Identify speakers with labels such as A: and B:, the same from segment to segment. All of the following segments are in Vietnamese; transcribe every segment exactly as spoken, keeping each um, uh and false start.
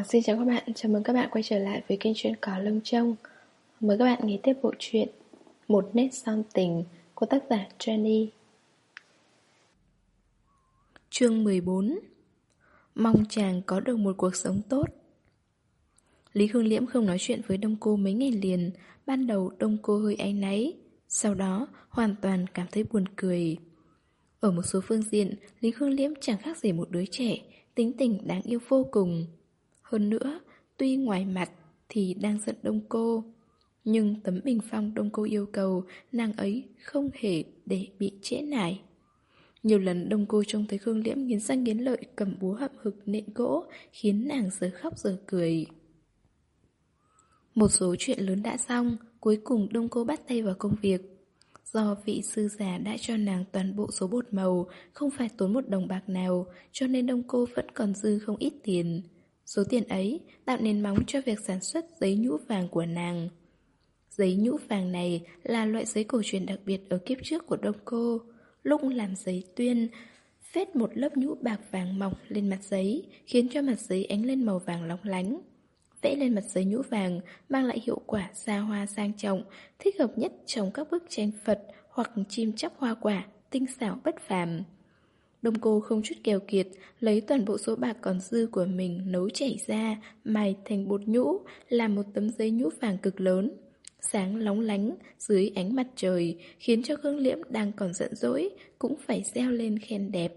A: À, xin chào các bạn, chào mừng các bạn quay trở lại với kênh truyện Có Lông Trông. Mời các bạn nghe tiếp bộ truyện Một Nét Son Tình của tác giả Jenny.
B: Chương mười bốn. Mong chàng có được một cuộc sống tốt. Lý Khương Liễm không nói chuyện với Đông Cô mấy ngày liền. Ban đầu Đông Cô hơi áy náy, sau đó hoàn toàn cảm thấy buồn cười. Ở một số phương diện, Lý Khương Liễm chẳng khác gì một đứa trẻ, tính tình đáng yêu vô cùng. Hơn nữa, tuy ngoài mặt thì đang giận Đông Cô, nhưng tấm bình phong Đông Cô yêu cầu nàng ấy không hề để bị trễ nải. Nhiều lần Đông Cô trông thấy Khương Liễm nghiến răng nghiến lợi cầm búa hậm hực nện gỗ, khiến nàng giờ khóc giờ cười. Một số chuyện lớn đã xong, cuối cùng Đông Cô bắt tay vào công việc. Do vị sư già đã cho nàng toàn bộ số bột màu, không phải tốn một đồng bạc nào, cho nên Đông Cô vẫn còn dư không ít tiền. Số tiền ấy tạo nền móng cho việc sản xuất giấy nhũ vàng của nàng. Giấy nhũ vàng này là loại giấy cổ truyền đặc biệt ở kiếp trước của Đông Cô. Lúc làm giấy tuyên, phết một lớp nhũ bạc vàng mỏng lên mặt giấy, khiến cho mặt giấy ánh lên màu vàng lóng lánh. Vẽ lên mặt giấy nhũ vàng mang lại hiệu quả xa hoa sang trọng, thích hợp nhất trong các bức tranh Phật hoặc chim chóc hoa quả, tinh xảo bất phàm. Đông Cô không chút keo kiệt, lấy toàn bộ số bạc còn dư của mình nấu chảy ra, mài thành bột nhũ, làm một tấm giấy nhũ vàng cực lớn. Sáng lóng lánh dưới ánh mặt trời, khiến cho Khương Liễm đang còn giận dỗi cũng phải reo lên khen đẹp.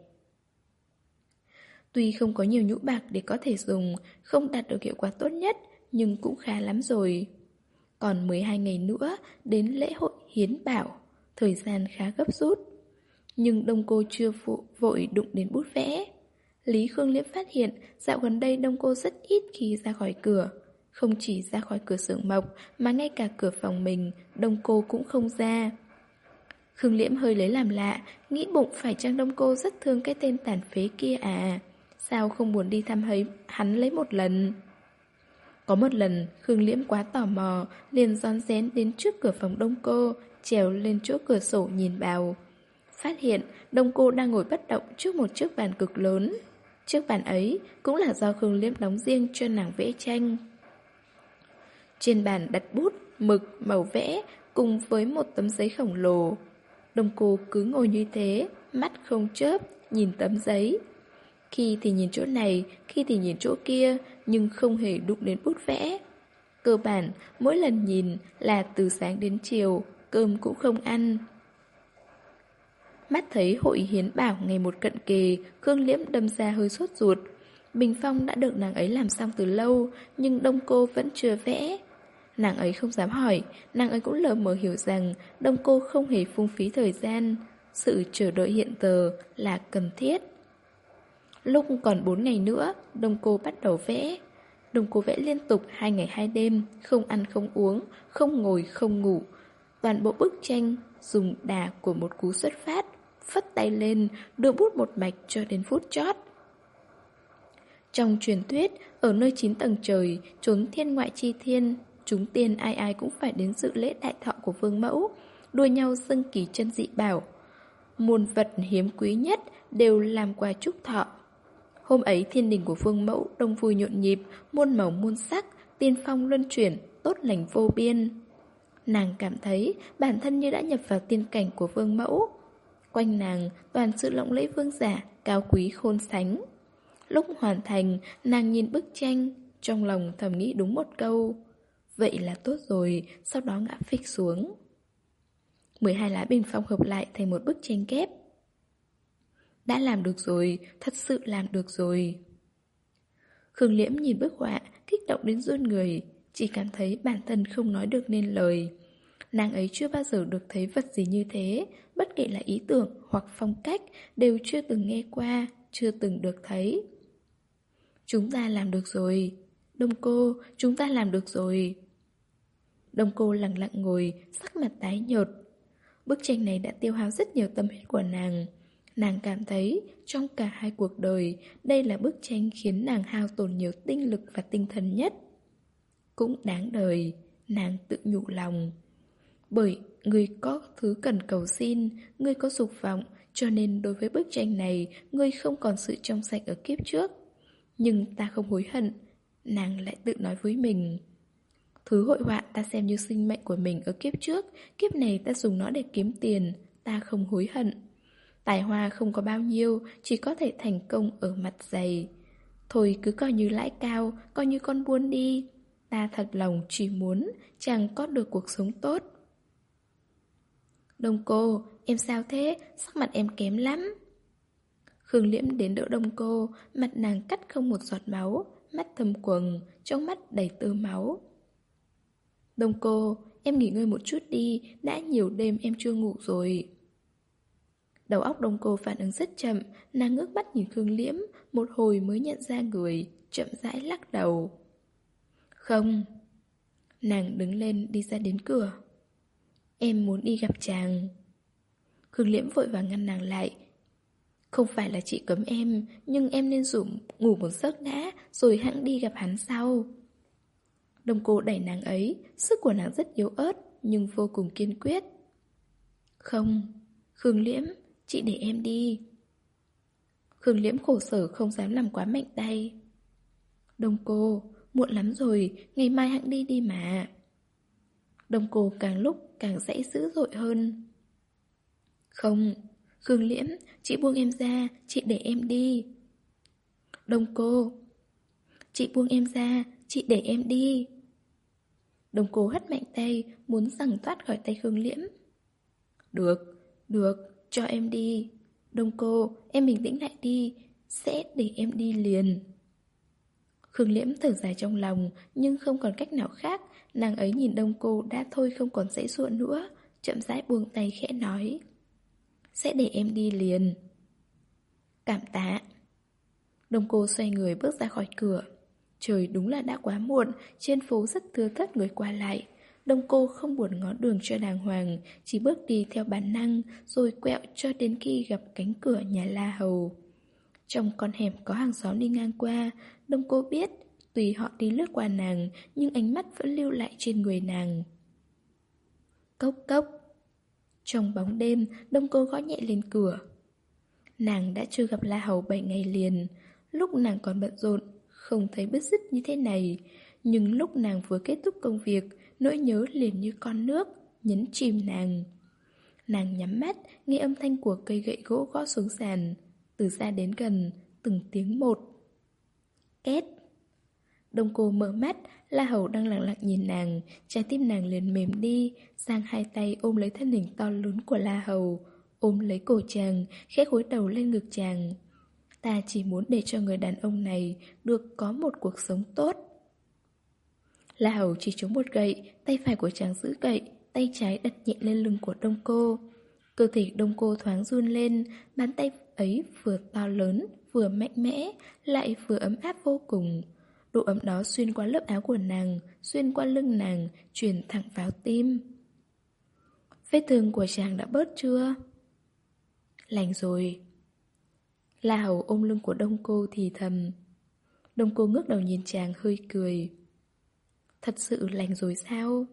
B: Tuy không có nhiều nhũ bạc để có thể dùng, không đạt được hiệu quả tốt nhất, nhưng cũng khá lắm rồi. Còn mười hai ngày nữa đến lễ hội hiến bảo, thời gian khá gấp rút. Nhưng Đông Cô chưa phụ vội đụng đến bút vẽ. Lý Khương Liễm phát hiện dạo gần đây Đông Cô rất ít khi ra khỏi cửa. Không chỉ ra khỏi cửa xưởng mộc mà ngay cả cửa phòng mình Đông Cô cũng không ra. Khương Liễm hơi lấy làm lạ, nghĩ bụng phải chăng Đông Cô rất thương cái tên tàn phế kia à? Sao không muốn đi thăm hấy hắn lấy một lần? Có một lần Khương Liễm quá tò mò, liền rón rén đến trước cửa phòng Đông Cô, trèo lên chỗ cửa sổ nhìn vào. Phát hiện Đông Cô đang ngồi bất động trước một chiếc bàn cực lớn. Chiếc bàn ấy cũng là do Khương Liễm đóng riêng cho nàng vẽ tranh. Trên bàn đặt bút, mực, màu vẽ cùng với một tấm giấy khổng lồ. Đông Cô cứ ngồi như thế, mắt không chớp, nhìn tấm giấy. Khi thì nhìn chỗ này, khi thì nhìn chỗ kia, nhưng không hề đụng đến bút vẽ. Cơ bản, mỗi lần nhìn là từ sáng đến chiều, cơm cũng không ăn. Mắt thấy hội hiến bảo ngày một cận kề, Khương Liễm đâm ra hơi sốt ruột. Bình phong đã được nàng ấy làm xong từ lâu, nhưng Đông Cô vẫn chưa vẽ. Nàng ấy không dám hỏi, nàng ấy cũng lờ mờ hiểu rằng Đông Cô không hề phung phí thời gian. Sự chờ đợi hiện giờ là cần thiết. Lúc còn bốn ngày nữa, Đông Cô bắt đầu vẽ. Đông Cô vẽ liên tục hai ngày hai đêm, không ăn không uống, không ngồi không ngủ. Toàn bộ bức tranh dùng đà của một cú xuất phát, phất tay lên, đưa bút một mạch cho đến phút chót. Trong truyền thuyết, ở nơi chín tầng trời, chốn thiên ngoại chi thiên, chúng tiên ai ai cũng phải đến dự lễ đại thọ của vương mẫu, đua nhau dâng kỳ chân dị bảo. Muôn vật hiếm quý nhất đều làm quà chúc thọ. Hôm ấy thiên đình của vương mẫu đông vui nhộn nhịp, muôn màu muôn sắc, tiên phong luân chuyển, tốt lành vô biên. Nàng cảm thấy bản thân như đã nhập vào tiên cảnh của vương mẫu. Quanh nàng toàn sự lộng lẫy vương giả, cao quý khôn sánh. Lúc hoàn thành, nàng nhìn bức tranh, trong lòng thầm nghĩ đúng một câu: vậy là tốt rồi, sau đó ngã phịch xuống. mười hai lá bình phong hợp lại thành một bức tranh kép. Đã làm được rồi, thật sự làm được rồi. Khương Liễm nhìn bức họa, kích động đến run người, chỉ cảm thấy bản thân không nói được nên lời. Nàng ấy chưa bao giờ được thấy vật gì như thế, bất kể là ý tưởng hoặc phong cách, đều chưa từng nghe qua, chưa từng được thấy. Chúng ta làm được rồi. Đông Cô, chúng ta làm được rồi. Đông Cô lặng lặng ngồi, sắc mặt tái nhợt. Bức tranh này đã tiêu hao rất nhiều tâm huyết của nàng. Nàng cảm thấy trong cả hai cuộc đời, đây là bức tranh khiến nàng hao tổn nhiều tinh lực và tinh thần nhất. Cũng đáng đời, nàng tự nhủ lòng. Bởi ngươi có thứ cần cầu xin, ngươi có dục vọng, cho nên đối với bức tranh này, ngươi không còn sự trong sạch ở kiếp trước. Nhưng ta không hối hận. Nàng lại tự nói với mình. Thứ hội họa ta xem như sinh mệnh của mình ở kiếp trước, kiếp này ta dùng nó để kiếm tiền, ta không hối hận. Tài hoa không có bao nhiêu, chỉ có thể thành công ở mặt dày. Thôi cứ coi như lãi cao, coi như con buôn đi. Ta thật lòng chỉ muốn chàng có được cuộc sống tốt. Đông cô, em sao thế? Sắc mặt em kém lắm. Khương Liễm đến đỡ Đông cô, mặt nàng cắt không một giọt máu, mắt thâm quầng, trong mắt đầy tơ máu. Đông cô, em nghỉ ngơi một chút đi, đã nhiều đêm em chưa ngủ rồi. Đầu óc Đông cô phản ứng rất chậm, nàng ngước mắt nhìn Khương Liễm, một hồi mới nhận ra người, chậm rãi lắc đầu. Không. Nàng đứng lên đi ra đến cửa. Em muốn đi gặp chàng. Khương Liễm vội vàng ngăn nàng lại. Không phải là chị cấm em, nhưng em nên rủ ngủ một giấc đã, rồi hẵng đi gặp hắn sau. Đông cô đẩy nàng ấy, sức của nàng rất yếu ớt, nhưng vô cùng kiên quyết. Không, Khương Liễm, chị để em đi. Khương Liễm khổ sở không dám làm quá mạnh tay. Đông cô, muộn lắm rồi, ngày mai hẵng đi đi mà. Đông cô càng lúc càng dãy dữ dội hơn. Không, Khương Liễm, chị buông em ra, chị để em đi. Đông cô, chị buông em ra, chị để em đi. Đông cô hất mạnh tay, muốn giằng thoát khỏi tay Khương Liễm. Được, được, cho em đi. Đông cô, em bình tĩnh lại đi, sẽ để em đi liền. Khương Liễm thở dài trong lòng, nhưng không còn cách nào khác. Nàng ấy nhìn Đông cô đã thôi không còn dãy dụa nữa, chậm rãi buông tay khẽ nói. Sẽ để em đi liền. Cảm tạ. Đông cô xoay người bước ra khỏi cửa. Trời đúng là đã quá muộn, trên phố rất thưa thớt người qua lại. Đông cô không buồn ngó đường cho đàng hoàng, chỉ bước đi theo bản năng, rồi quẹo cho đến khi gặp cánh cửa nhà La Hầu. Trong con hẻm có hàng xóm đi ngang qua, Đông cô biết, tùy họ đi lướt qua nàng, nhưng ánh mắt vẫn lưu lại trên người nàng. Cốc cốc. Trong bóng đêm, Đông cô gõ nhẹ lên cửa. Nàng đã chưa gặp La Hầu bảy ngày liền. Lúc nàng còn bận rộn, không thấy bứt rứt như thế này. Nhưng lúc nàng vừa kết thúc công việc, nỗi nhớ liền như con nước, nhấn chìm nàng. Nàng nhắm mắt, nghe âm thanh của cây gậy gỗ gõ xuống sàn. Từ xa đến gần, từng tiếng một. Két. Đông cô mở mắt, La Hầu đang lặng lặng nhìn nàng, trái tim nàng liền mềm đi, giang hai tay ôm lấy thân hình to lớn của La Hầu, ôm lấy cổ chàng, khẽ gối đầu lên ngực chàng. Ta chỉ muốn để cho người đàn ông này được có một cuộc sống tốt. La Hầu chỉ chống một gậy, tay phải của chàng giữ gậy, tay trái đặt nhẹ lên lưng của Đông cô. Cơ thể Đông cô thoáng run lên, bàn tay ấy vừa to lớn, vừa mạnh mẽ, lại vừa ấm áp vô cùng. Độ ấm đó xuyên qua lớp áo của nàng, xuyên qua lưng nàng, truyền thẳng vào tim. Vết thương của chàng đã bớt chưa? Lành rồi. La Hầu ôm lưng của Đông cô thì thầm. Đông cô ngước đầu nhìn chàng hơi cười. Thật sự lành rồi sao?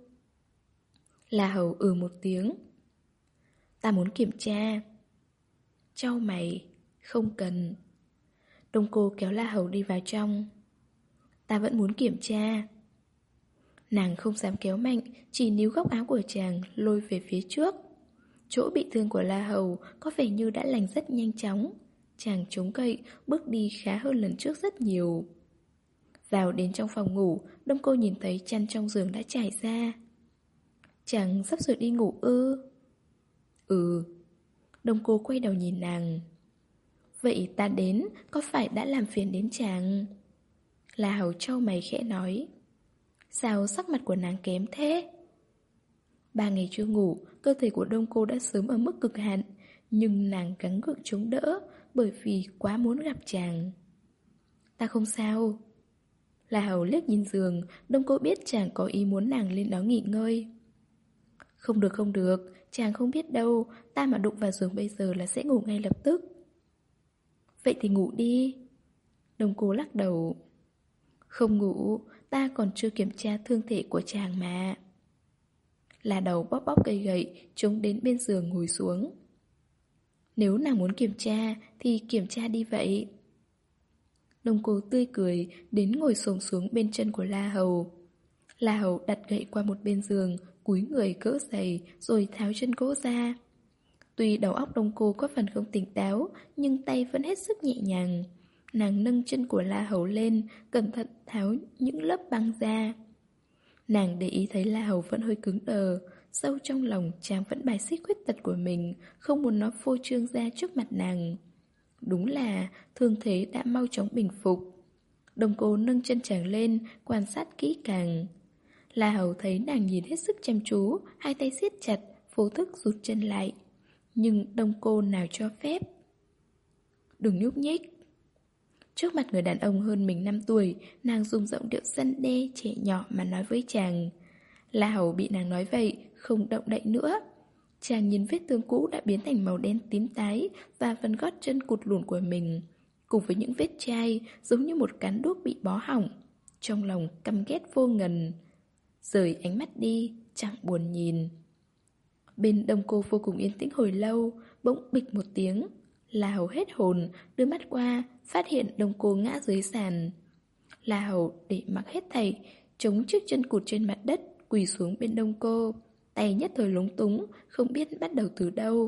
B: La Hầu ừ một tiếng. Ta muốn kiểm tra. Chau mày. Không cần. Đông cô kéo La Hầu đi vào trong. Ta vẫn muốn kiểm tra. Nàng không dám kéo mạnh, chỉ níu góc áo của chàng lôi về phía trước. Chỗ bị thương của La Hầu có vẻ như đã lành rất nhanh chóng. Chàng chống cậy, bước đi khá hơn lần trước rất nhiều. Vào đến trong phòng ngủ, Đông cô nhìn thấy chăn trong giường đã trải ra. Chàng sắp sửa đi ngủ ư? Ừ. Đông cô quay đầu nhìn nàng. Vậy ta đến, có phải đã làm phiền đến chàng? La Hầu trao mày khẽ nói. Sao sắc mặt của nàng kém thế? Ba ngày chưa ngủ, cơ thể của Đông cô đã sớm ở mức cực hạn, nhưng nàng gắng gượng chống đỡ, bởi vì quá muốn gặp chàng. Ta không sao. La Hầu liếc nhìn giường, Đông cô biết chàng có ý muốn nàng lên đó nghỉ ngơi. Không được không được, chàng không biết đâu, ta mà đụng vào giường bây giờ là sẽ ngủ ngay lập tức. Vậy thì ngủ đi. Đông cô lắc đầu. Không ngủ, ta còn chưa kiểm tra thương thể của chàng mà. La Đầu bóp bóp cây gậy, chống đến bên giường ngồi xuống. Nếu nàng muốn kiểm tra, thì kiểm tra đi vậy. Đông cô tươi cười, đến ngồi xổm xuống bên chân của La Hầu. La Hầu đặt gậy qua một bên giường, cúi người gỡ giày, rồi tháo chân gỗ ra. Tuy đầu óc Đông cô có phần không tỉnh táo, nhưng tay vẫn hết sức nhẹ nhàng. Nàng nâng chân của La Hầu lên, cẩn thận tháo những lớp băng ra. Nàng để ý thấy La Hầu vẫn hơi cứng đờ, sâu trong lòng chàng vẫn bài xích khuyết tật của mình, không muốn nó phô trương ra trước mặt nàng. Đúng là thương thế đã mau chóng bình phục. Đông cô nâng chân chàng lên, quan sát kỹ càng. La Hầu thấy nàng nhìn hết sức chăm chú, hai tay siết chặt, vô thức rút chân lại. Nhưng Đông cô nào cho phép. Đừng nhúc nhích. Trước mặt người đàn ông hơn mình năm tuổi, nàng dùng giọng điệu răn đe trẻ nhỏ mà nói với chàng. La Hầu bị nàng nói vậy, không động đậy nữa. Chàng nhìn vết thương cũ đã biến thành màu đen tím tái và phần gót chân cụt lùn của mình, cùng với những vết chai giống như một cán đuốc bị bó hỏng. Trong lòng căm ghét vô ngần. Rời ánh mắt đi, chẳng buồn nhìn. Bên Đông cô vô cùng yên tĩnh hồi lâu, bỗng bịch một tiếng. La Hầu hết hồn, đưa mắt qua, phát hiện Đông cô ngã dưới sàn. La Hầu để mặc hết thảy, chống chiếc chân cụt trên mặt đất, quỳ xuống bên Đông cô. Tay nhất thời lúng túng, không biết bắt đầu từ đâu.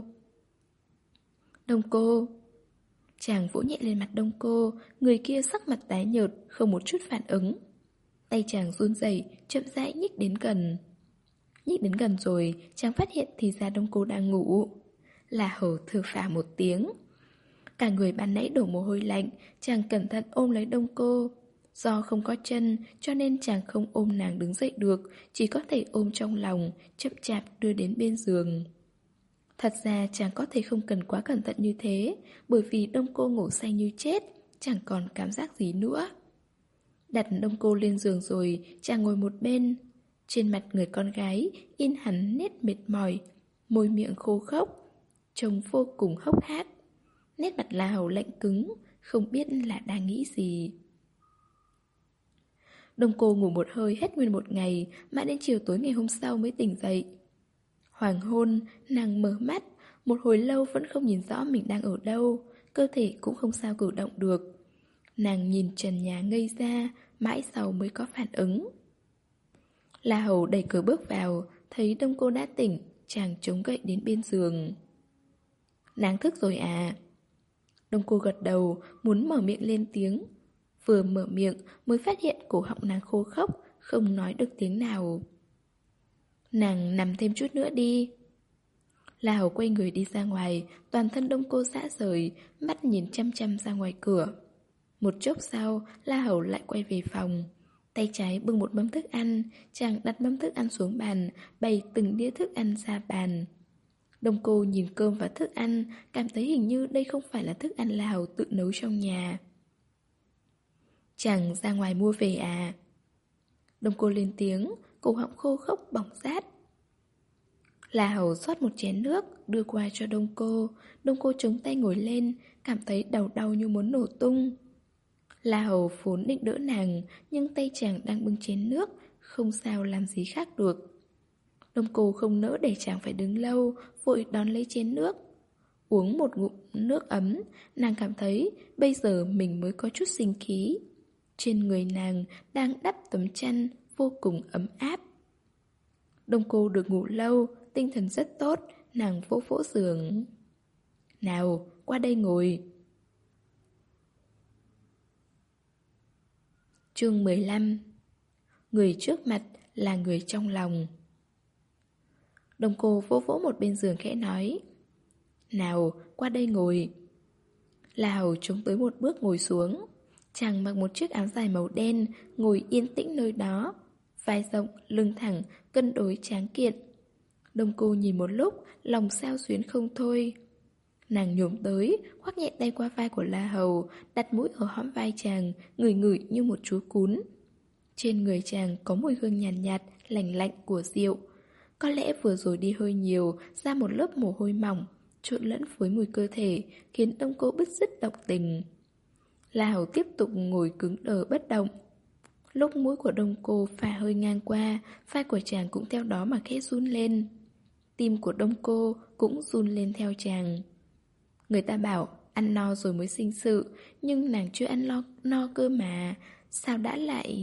B: Đông cô. Chàng vỗ nhẹ lên mặt Đông cô, người kia sắc mặt tái nhợt, không một chút phản ứng. Tay chàng run rẩy, chậm rãi nhích đến gần. Nhích đến gần rồi, chàng phát hiện thì ra Đông cô đang ngủ. La Hầu thở phào một tiếng. Cả người ban nãy đổ mồ hôi lạnh, chàng cẩn thận ôm lấy Đông cô. Do không có chân, cho nên chàng không ôm nàng đứng dậy được, chỉ có thể ôm trong lòng, chậm chạp đưa đến bên giường. Thật ra chàng có thể không cần quá cẩn thận như thế, bởi vì Đông cô ngủ say như chết, chẳng còn cảm giác gì nữa. Đặt Đông cô lên giường rồi, chàng ngồi một bên. Trên mặt người con gái in hẳn nét mệt mỏi, môi miệng khô khốc, trông vô cùng hốc hác. Nét mặt La Hầu lạnh cứng, không biết là đang nghĩ gì. Đông cô ngủ một hơi hết nguyên một ngày, mãi đến chiều tối ngày hôm sau mới tỉnh dậy. Hoàng hôn, nàng mở mắt, một hồi lâu vẫn không nhìn rõ mình đang ở đâu, cơ thể cũng không sao cử động được. Nàng nhìn trần nhà ngây ra, mãi sau mới có phản ứng. La Hầu đẩy cửa bước vào, thấy Đông cô đã tỉnh, chàng chống gậy đến bên giường. Nàng thức rồi à? Đông cô gật đầu, muốn mở miệng lên tiếng. Vừa mở miệng mới phát hiện cổ họng nàng khô khốc, không nói được tiếng nào. Nàng nằm thêm chút nữa đi. La Hầu quay người đi ra ngoài, toàn thân Đông cô rã rời, mắt nhìn chăm chăm ra ngoài cửa. Một chốc sau, La Hầu lại quay về phòng. Tay trái bưng một mâm thức ăn, chàng đặt mâm thức ăn xuống bàn, bày từng đĩa thức ăn ra bàn. Đông cô nhìn cơm và thức ăn, cảm thấy hình như đây không phải là thức ăn La Hầu tự nấu trong nhà. Chàng ra ngoài mua về à? Đông cô lên tiếng, cổ họng khô khốc bỏng rát. La Hầu rót một chén nước, đưa qua cho Đông cô. Đông cô chống tay ngồi lên, cảm thấy đầu đau như muốn nổ tung. La Hầu vốn định đỡ nàng, nhưng tay chàng đang bưng chén nước, không sao làm gì khác được. Đông cô không nỡ để chàng phải đứng lâu, vội đón lấy chén nước. Uống một ngụm nước ấm, nàng cảm thấy bây giờ mình mới có chút sinh khí. Trên người nàng đang đắp tấm chăn vô cùng ấm áp. Đông cô được ngủ lâu, tinh thần rất tốt, nàng vỗ vỗ giường. Nào, qua đây ngồi. Chương mười lăm. Người trước mặt là người trong lòng. Đông cô vỗ vỗ một bên giường khẽ nói. Nào, qua đây ngồi. La Hầu chống tới một bước ngồi xuống. Chàng mặc một chiếc áo dài màu đen, ngồi yên tĩnh nơi đó. Vai rộng, lưng thẳng, cân đối tráng kiện. Đông cô nhìn một lúc, lòng sao xuyến không thôi. Nàng nhổm tới, khoác nhẹ tay qua vai của La Hầu, đặt mũi ở hõm vai chàng, ngửi ngửi như một chú cún. Trên người chàng có mùi hương nhàn nhạt, nhạt, lành lạnh của rượu. Có lẽ vừa rồi đi hơi nhiều, ra một lớp mồ hôi mỏng, trộn lẫn với mùi cơ thể, khiến Đông cô bứt rứt động tình. La Hầu tiếp tục ngồi cứng đờ bất động. Lúc mũi của Đông cô phả hơi ngang qua, vai của chàng cũng theo đó mà khẽ run lên. Tim của Đông cô cũng run lên theo chàng. Người ta bảo ăn no rồi mới sinh sự, nhưng nàng chưa ăn lo, no cơ mà, sao đã lại...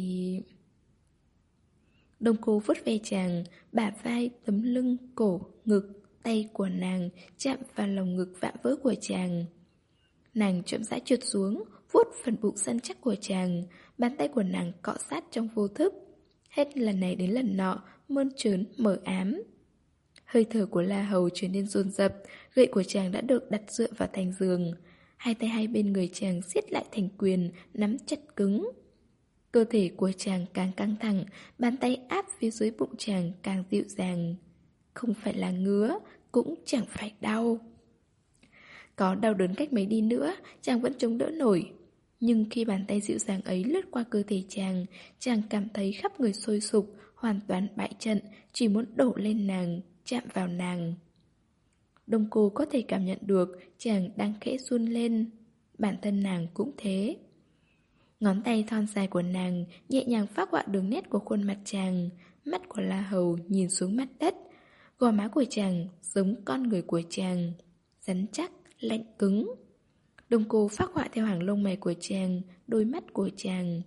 B: Đông Cô vuốt ve chàng, bả vai, tấm lưng, cổ, ngực, tay của nàng chạm vào lồng ngực vạm vỡ của chàng. Nàng chậm rãi trượt xuống, vuốt phần bụng săn chắc của chàng, bàn tay của nàng cọ sát trong vô thức. Hết lần này đến lần nọ, mơn trớn, mờ ám. Hơi thở của La Hầu trở nên dồn dập, gậy của chàng đã được đặt dựa vào thành giường. Hai tay hai bên người chàng siết lại thành quyền, nắm chặt cứng. Cơ thể của chàng càng căng thẳng, bàn tay áp phía dưới bụng chàng càng dịu dàng. Không phải là ngứa, cũng chẳng phải đau. Có đau đớn cách mấy đi nữa, chàng vẫn chống đỡ nổi. Nhưng khi bàn tay dịu dàng ấy lướt qua cơ thể chàng, chàng cảm thấy khắp người sôi sục, hoàn toàn bại trận, chỉ muốn đổ lên nàng, chạm vào nàng. Đông Cô có thể cảm nhận được chàng đang khẽ run lên. Bản thân nàng cũng thế. Ngón tay thon dài của nàng nhẹ nhàng phác họa đường nét của khuôn mặt chàng. Mắt của La Hầu nhìn xuống mặt đất. Gò má của chàng giống con người của chàng, rắn chắc, lạnh cứng. Đông Cô phác họa theo hàng lông mày của chàng, đôi mắt của chàng.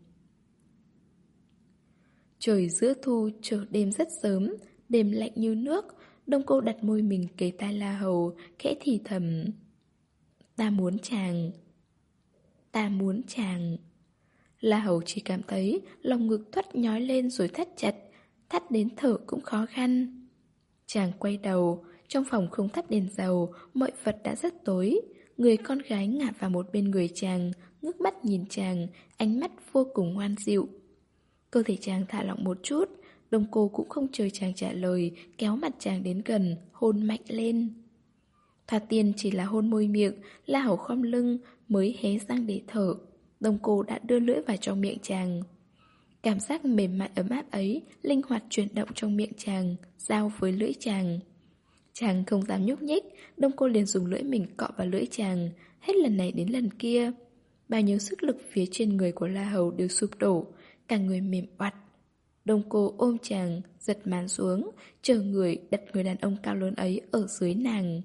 B: Trời giữa thu trở đêm rất sớm, đêm lạnh như nước. Đông Cô đặt môi mình kề tai La Hầu, khẽ thì thầm. Ta muốn chàng. Ta muốn chàng. La Hầu chỉ cảm thấy lòng ngực thoắt nhói lên rồi thắt chặt, thắt đến thở cũng khó khăn. Chàng quay đầu, trong phòng không thắp đèn dầu, mọi vật đã rất tối. Người con gái ngả vào một bên người chàng, ngước mắt nhìn chàng, ánh mắt vô cùng ngoan dịu. Cơ thể chàng thả lỏng một chút, Đông Cô cũng không chờ chàng trả lời, kéo mặt chàng đến gần, hôn mạnh lên. Thoạt tiên chỉ là hôn môi miệng, La Hầu khom lưng, mới hé răng để thở. Đông Cô đã đưa lưỡi vào trong miệng chàng. Cảm giác mềm mại ấm áp ấy linh hoạt chuyển động trong miệng chàng, giao với lưỡi chàng. Chàng không dám nhúc nhích, Đông Cô liền dùng lưỡi mình cọ vào lưỡi chàng, hết lần này đến lần kia. Bao nhiêu sức lực phía trên người của La Hầu đều sụp đổ, cả người mềm oặt. Đông Cô ôm chàng, giật màn xuống, chờ người đặt người đàn ông cao lớn ấy ở dưới nàng.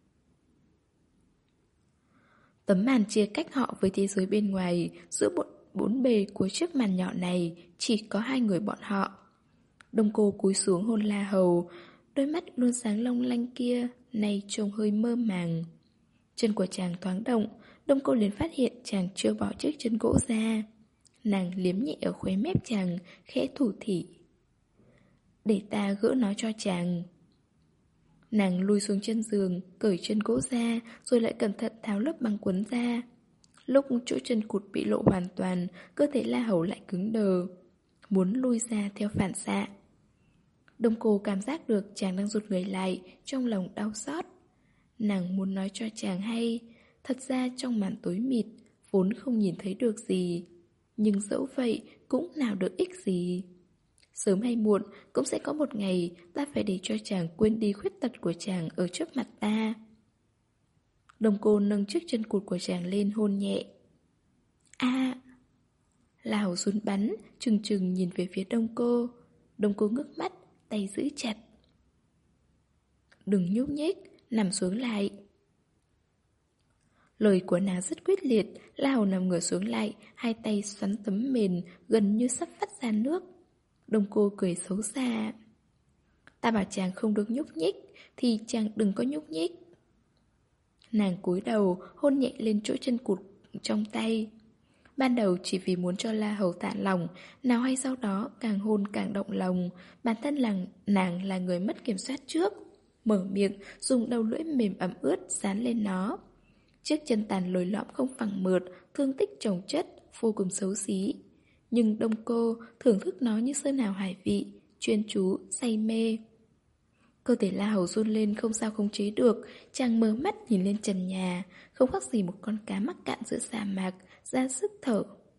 B: Tấm màn chia cách họ với thế giới bên ngoài, giữa bốn, bốn bề của chiếc màn nhỏ này chỉ có hai người bọn họ. Đông Cô cúi xuống hôn La Hầu, đôi mắt luôn sáng long lanh kia nay trông hơi mơ màng. Chân của chàng thoáng động, Đông Cô liền phát hiện chàng chưa bỏ chiếc chân gỗ ra. Nàng liếm nhẹ ở khóe mép chàng, khẽ thủ thỉ. Để ta gỡ nó cho chàng. Nàng lùi xuống chân giường, cởi chân gỗ ra, rồi lại cẩn thận tháo lớp băng quấn ra. Lúc chỗ chân cụt bị lộ hoàn toàn, cơ thể La Hầu lại cứng đờ, muốn lui ra theo phản xạ. Đông Cô cảm giác được chàng đang rụt người lại, trong lòng đau xót. Nàng muốn nói cho chàng hay, thật ra trong màn tối mịt, vốn không nhìn thấy được gì. Nhưng dẫu vậy cũng nào được ích gì. Sớm hay muộn cũng sẽ có một ngày ta phải để cho chàng quên đi khuyết tật của chàng ở trước mặt ta. Đông Cô nâng chiếc chân cụt của chàng lên hôn nhẹ. A à, La Hầu run bắn, trừng trừng nhìn về phía Đông Cô. Đông Cô ngước mắt, tay giữ chặt. Đừng nhúc nhích, nằm xuống lại. Lời của nàng rất quyết liệt. La Hầu nằm ngửa xuống lại, hai tay xoắn tấm mền, gần như sắp vắt ra nước. Đông Cô cười xấu xa. Ta bảo chàng không được nhúc nhích, thì chàng đừng có nhúc nhích. Nàng cúi đầu, hôn nhẹ lên chỗ chân cụt trong tay. Ban đầu chỉ vì muốn cho La Hầu tạ lòng, nào hay sau đó càng hôn càng động lòng. Bản thân làng, nàng là người mất kiểm soát trước. Mở miệng, dùng đầu lưỡi mềm ẩm ướt dán lên nó. Chiếc chân tàn lồi lõm không phẳng mượt, thương tích chồng chất, vô cùng xấu xí. Nhưng Đông Cô thưởng thức nó như sơn hào hải vị, chuyên chú, say mê. Cơ thể La Hầu run lên không sao không chế được, chàng mở mắt nhìn lên trần nhà, không khác gì một con cá mắc cạn giữa sa mạc, ra sức thở.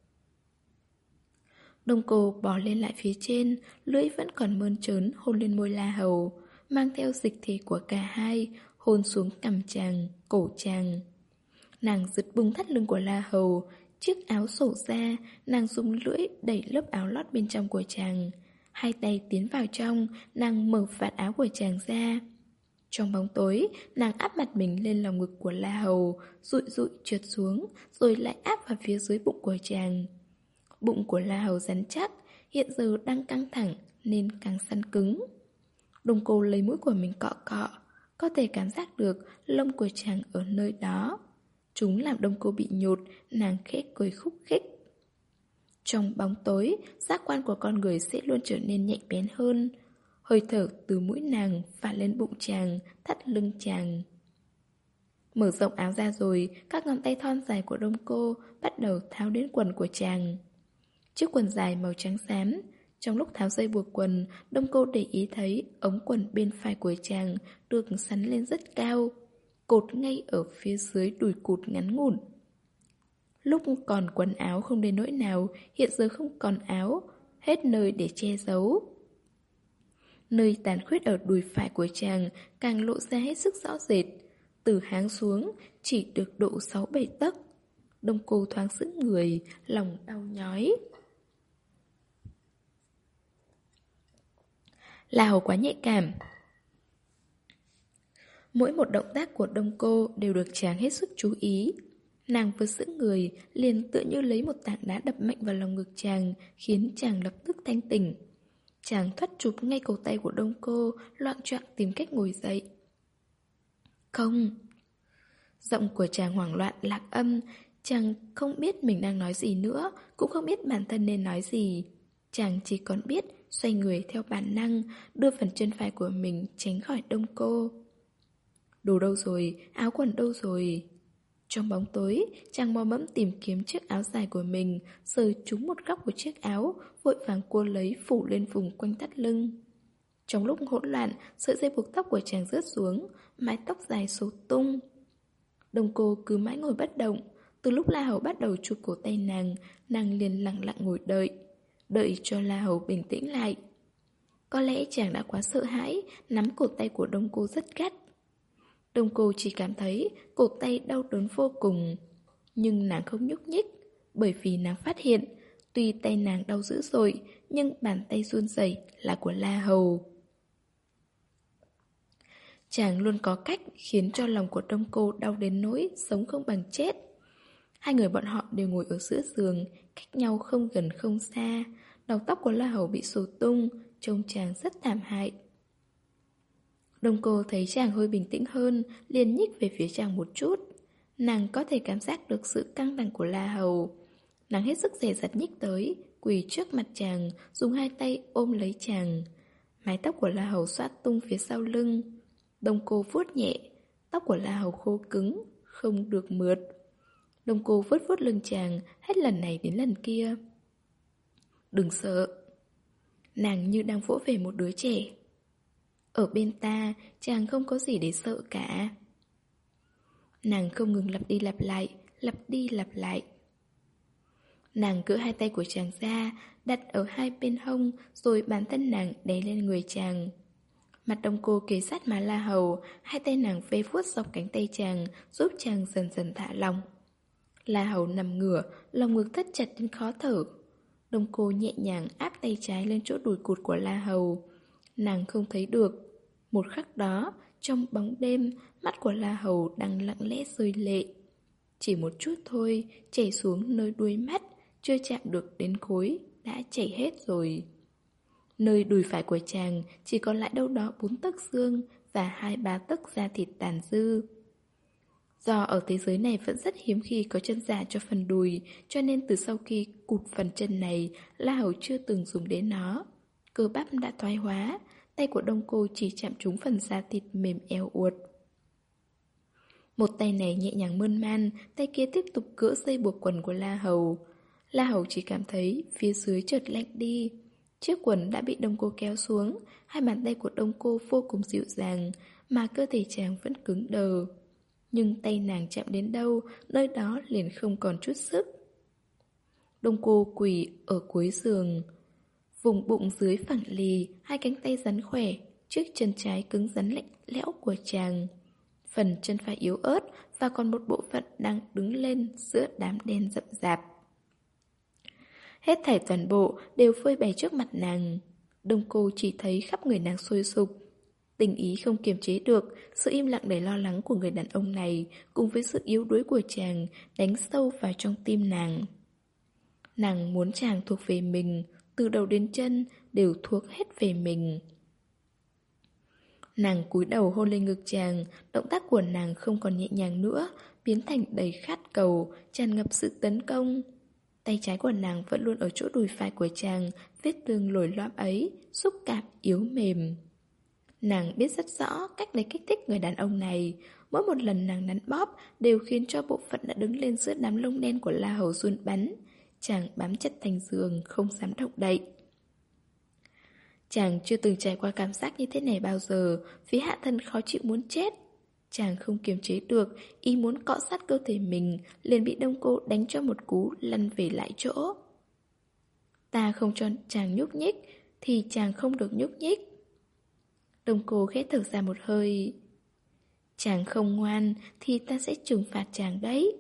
B: Đông Cô bò lên lại phía trên, lưỡi vẫn còn mơn trớn hôn lên môi La Hầu, mang theo dịch thể của cả hai, hôn xuống cằm chàng, cổ chàng. Nàng giật bung thắt lưng của La Hầu, chiếc áo xổ ra, nàng dùng lưỡi đẩy lớp áo lót bên trong của chàng. Hai tay tiến vào trong, nàng mở vạt áo của chàng ra. Trong bóng tối, nàng áp mặt mình lên lòng ngực của La Hầu, dụi dụi trượt xuống, rồi lại áp vào phía dưới bụng của chàng. Bụng của La Hầu rắn chắc, hiện giờ đang căng thẳng nên càng săn cứng. Đông Cô lấy mũi của mình cọ cọ, có thể cảm giác được lông của chàng ở nơi đó. Chúng làm Đông Cô bị nhột, nàng khẽ cười khúc khích. Trong bóng tối, giác quan của con người sẽ luôn trở nên nhạy bén hơn. Hơi thở từ mũi nàng phả lên bụng chàng, thắt lưng chàng. Mở rộng áo ra rồi, các ngón tay thon dài của Đông Cô bắt đầu tháo đến quần của chàng. Chiếc quần dài màu trắng xám. Trong lúc tháo dây buộc quần, Đông Cô để ý thấy ống quần bên phải của chàng được sắn lên rất cao, cột ngay ở phía dưới đùi cụt ngắn ngủn. Lúc còn quần áo không đến nỗi nào, hiện giờ không còn áo, hết nơi để che giấu. Nơi tàn khuyết ở đùi phải của chàng càng lộ ra hết sức rõ rệt. Từ háng xuống chỉ được độ sáu bảy tấc. Đông Cô thoáng sững người, lòng đau nhói. La Hầu quá nhạy cảm. Mỗi một động tác của Đông Cô đều được chàng hết sức chú ý. Nàng vừa sững người, liền tựa như lấy một tảng đá đập mạnh vào lòng ngực chàng, khiến chàng lập tức thanh tỉnh. Chàng thoát chụp ngay cổ tay của Đông Cô, loạng choạng tìm cách ngồi dậy. Không. Giọng của chàng hoảng loạn lạc âm, chàng không biết mình đang nói gì nữa, cũng không biết bản thân nên nói gì. Chàng chỉ còn biết xoay người theo bản năng, đưa phần chân phải của mình tránh khỏi Đông Cô. Đồ đâu rồi, áo quần đâu rồi? Trong bóng tối, chàng mò mẫm tìm kiếm chiếc áo dài của mình, sờ trúng một góc của chiếc áo, vội vàng cua lấy phủ lên vùng quanh thắt lưng. Trong lúc hỗn loạn, sợi dây buộc tóc của chàng rớt xuống, mái tóc dài xấu tung. Đông Cô cứ mãi ngồi bất động. Từ lúc La Hầu bắt đầu chụp cổ tay nàng, nàng liền lặng lặng ngồi đợi, đợi cho La Hầu bình tĩnh lại. Có lẽ chàng đã quá sợ hãi, nắm cổ tay của Đông Cô rất gắt. Đông Cô chỉ cảm thấy cổ tay đau đớn vô cùng, nhưng nàng không nhúc nhích, bởi vì nàng phát hiện, tuy tay nàng đau dữ dội, nhưng bàn tay run rẩy là của La Hầu. Chàng luôn có cách khiến cho lòng của Đông Cô đau đến nỗi sống không bằng chết. Hai người bọn họ đều ngồi ở giữa giường, cách nhau không gần không xa. Đầu tóc của La Hầu bị xù tung, trông chàng rất thảm hại. Đông Cô thấy chàng hơi bình tĩnh hơn, liền nhích về phía chàng một chút. Nàng có thể cảm giác được sự căng thẳng của La Hầu. Nàng hết sức dè dặt nhích tới, quỳ trước mặt chàng, dùng hai tay ôm lấy chàng. Mái tóc của La Hầu xõa tung phía sau lưng. Đông Cô vuốt nhẹ, tóc của La Hầu khô cứng, không được mượt. Đông Cô vuốt vuốt lưng chàng, hết lần này đến lần kia. Đừng sợ. Nàng như đang vỗ về một đứa trẻ. Ở bên ta, chàng không có gì để sợ cả. Nàng không ngừng lặp đi lặp lại, lặp đi lặp lại. Nàng cỡ hai tay của chàng ra, đặt ở hai bên hông, rồi bản thân nàng đè lên người chàng. Mặt Đông Cô kề sát má La Hầu, hai tay nàng vê vuốt dọc cánh tay chàng, giúp chàng dần dần thả lỏng. La Hầu nằm ngửa, lòng ngực thắt chặt đến khó thở. Đông Cô nhẹ nhàng áp tay trái lên chỗ đùi cụt của La Hầu. Nàng không thấy được. Một khắc đó, trong bóng đêm, mắt của La Hầu đang lặng lẽ rơi lệ. Chỉ một chút thôi, chảy xuống nơi đuôi mắt, chưa chạm được đến khối, đã chảy hết rồi. Nơi đùi phải của chàng chỉ còn lại đâu đó bốn tấc xương và hai ba tấc da thịt tàn dư. Do ở thế giới này vẫn rất hiếm khi có chân giả cho phần đùi, cho nên từ sau khi cụt phần chân này, La Hầu chưa từng dùng đến nó. Cơ bắp đã thoái hóa, tay của Đông Cô chỉ chạm trúng phần da thịt mềm eo uột. Một tay này nhẹ nhàng mơn man, tay kia tiếp tục gỡ dây buộc quần của La Hầu. La Hầu chỉ cảm thấy phía dưới chợt lạnh đi. Chiếc quần đã bị Đông Cô kéo xuống, hai bàn tay của Đông Cô vô cùng dịu dàng, mà cơ thể chàng vẫn cứng đờ. Nhưng tay nàng chạm đến đâu, nơi đó liền không còn chút sức. Đông Cô quỳ ở cuối giường, vùng bụng dưới phẳng lì, hai cánh tay rắn khỏe, chiếc chân trái cứng rắn lạnh lẽo của chàng. Phần chân phải yếu ớt và còn một bộ phận đang đứng lên giữa đám đen rậm rạp. Hết thảy toàn bộ đều phơi bày trước mặt nàng. Đông Cô chỉ thấy khắp người nàng sôi sục. Tình ý không kiềm chế được, sự im lặng đầy lo lắng của người đàn ông này cùng với sự yếu đuối của chàng đánh sâu vào trong tim nàng. Nàng muốn chàng thuộc về mình, từ đầu đến chân đều thuộc hết về mình. Nàng cúi đầu hôn lên ngực chàng, động tác của nàng không còn nhẹ nhàng nữa, biến thành đầy khát cầu, tràn ngập sự tấn công. Tay trái của nàng vẫn luôn ở chỗ đùi phải của chàng, vết thương lồi lõm ấy, xúc cảm yếu mềm. Nàng biết rất rõ cách để kích thích người đàn ông này. Mỗi một lần nàng nắn bóp đều khiến cho bộ phận đã đứng lên giữa đám lông đen của La Hầu run bắn. Chàng bám chặt thành giường, không dám động đậy. Chàng chưa từng trải qua cảm giác như thế này bao giờ, phía hạ thân khó chịu muốn chết. Chàng không kiềm chế được, ý muốn cọ sát cơ thể mình, liền bị Đông Cô đánh cho một cú lăn về lại chỗ. Ta không cho chàng nhúc nhích, thì chàng không được nhúc nhích. Đông Cô khẽ thở ra một hơi. Chàng không ngoan, thì ta sẽ trừng phạt chàng đấy.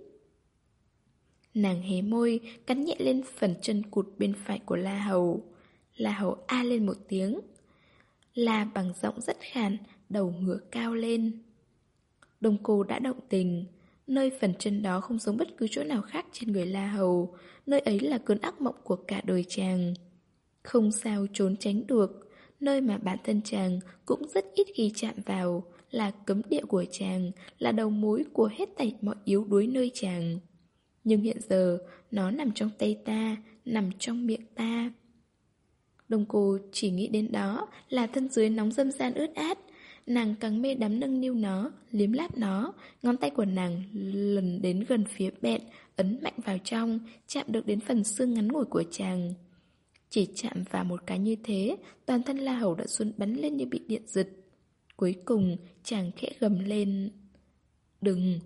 B: Nàng hé môi, cắn nhẹ lên phần chân cụt bên phải của La Hầu. La Hầu a lên một tiếng. La bằng giọng rất khàn, đầu ngửa cao lên. Đông Cô đã động tình. Nơi phần chân đó không giống bất cứ chỗ nào khác trên người La Hầu. Nơi ấy là cơn ác mộng của cả đời chàng. Không sao trốn tránh được. Nơi mà bản thân chàng cũng rất ít khi chạm vào. Là cấm địa của chàng, là đầu mối của hết thảy mọi yếu đuối nơi chàng. Nhưng hiện giờ, nó nằm trong tay ta, nằm trong miệng ta. Đông Cô chỉ nghĩ đến đó là thân dưới nóng dâm gian ướt át. Nàng càng mê đắm nâng niu nó, liếm láp nó. Ngón tay của nàng lần đến gần phía bẹn, ấn mạnh vào trong, chạm được đến phần xương ngắn ngủi của chàng. Chỉ chạm vào một cái như thế, toàn thân La Hầu đã run bắn lên như bị điện giật. Cuối cùng, chàng khẽ gầm lên. Đừng!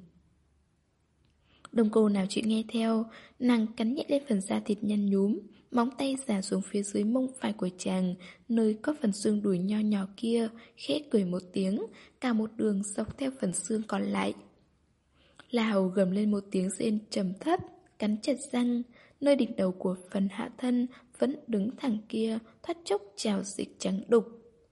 B: Đông Cô nào chịu nghe theo, nàng cắn nhẹ lên phần da thịt nhăn nhúm, móng tay già xuống phía dưới mông phải của chàng, nơi có phần xương đùi nho nhỏ kia, khẽ cười một tiếng, cả một đường dọc theo phần xương còn lại. La Hầu gầm lên một tiếng rên trầm thấp, cắn chặt răng, nơi đỉnh đầu của phần hạ thân vẫn đứng thẳng kia, thoát chốc trào dịch trắng đục.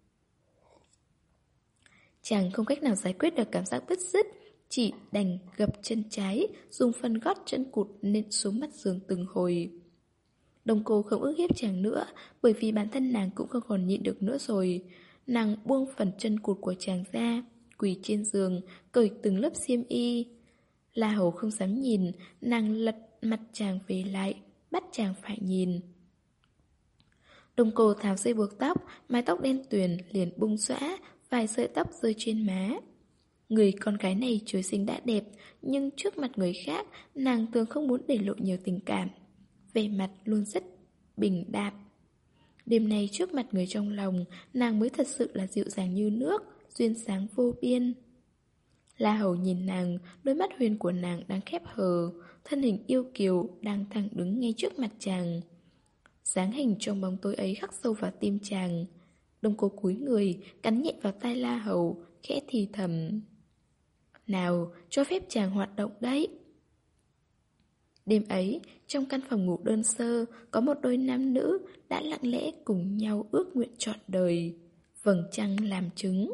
B: Chàng không cách nào giải quyết được cảm giác bứt rứt, chỉ đành gập chân trái, dùng phần gót chân cụt nện xuống mặt giường từng hồi. Đông Cô không ức hiếp chàng nữa, bởi vì bản thân nàng cũng không còn nhịn được nữa rồi. Nàng buông phần chân cụt của chàng ra, quỳ trên giường, cởi từng lớp xiêm y. La Hầu không dám nhìn, nàng lật mặt chàng về lại, bắt chàng phải nhìn. Đông Cô tháo dây buộc tóc, mái tóc đen tuyền liền bung xõa, vài sợi tóc rơi trên má. Người con gái này trời sinh đã đẹp, nhưng trước mặt người khác, nàng thường không muốn để lộ nhiều tình cảm. Vẻ mặt luôn rất bình đạm. Đêm nay trước mặt người trong lòng, nàng mới thật sự là dịu dàng như nước, duyên sáng vô biên. La Hầu nhìn nàng, đôi mắt huyền của nàng đang khép hờ, thân hình yêu kiều đang thẳng đứng ngay trước mặt chàng. Dáng hình trong bóng tối ấy khắc sâu vào tim chàng. Đông Cô cúi người, cắn nhẹ vào tai La Hầu, khẽ thì thầm. Nào, cho phép chàng hoạt động đấy. Đêm ấy, trong căn phòng ngủ đơn sơ, có một đôi nam nữ đã lặng lẽ cùng nhau ước nguyện trọn đời. Vầng trăng làm chứng.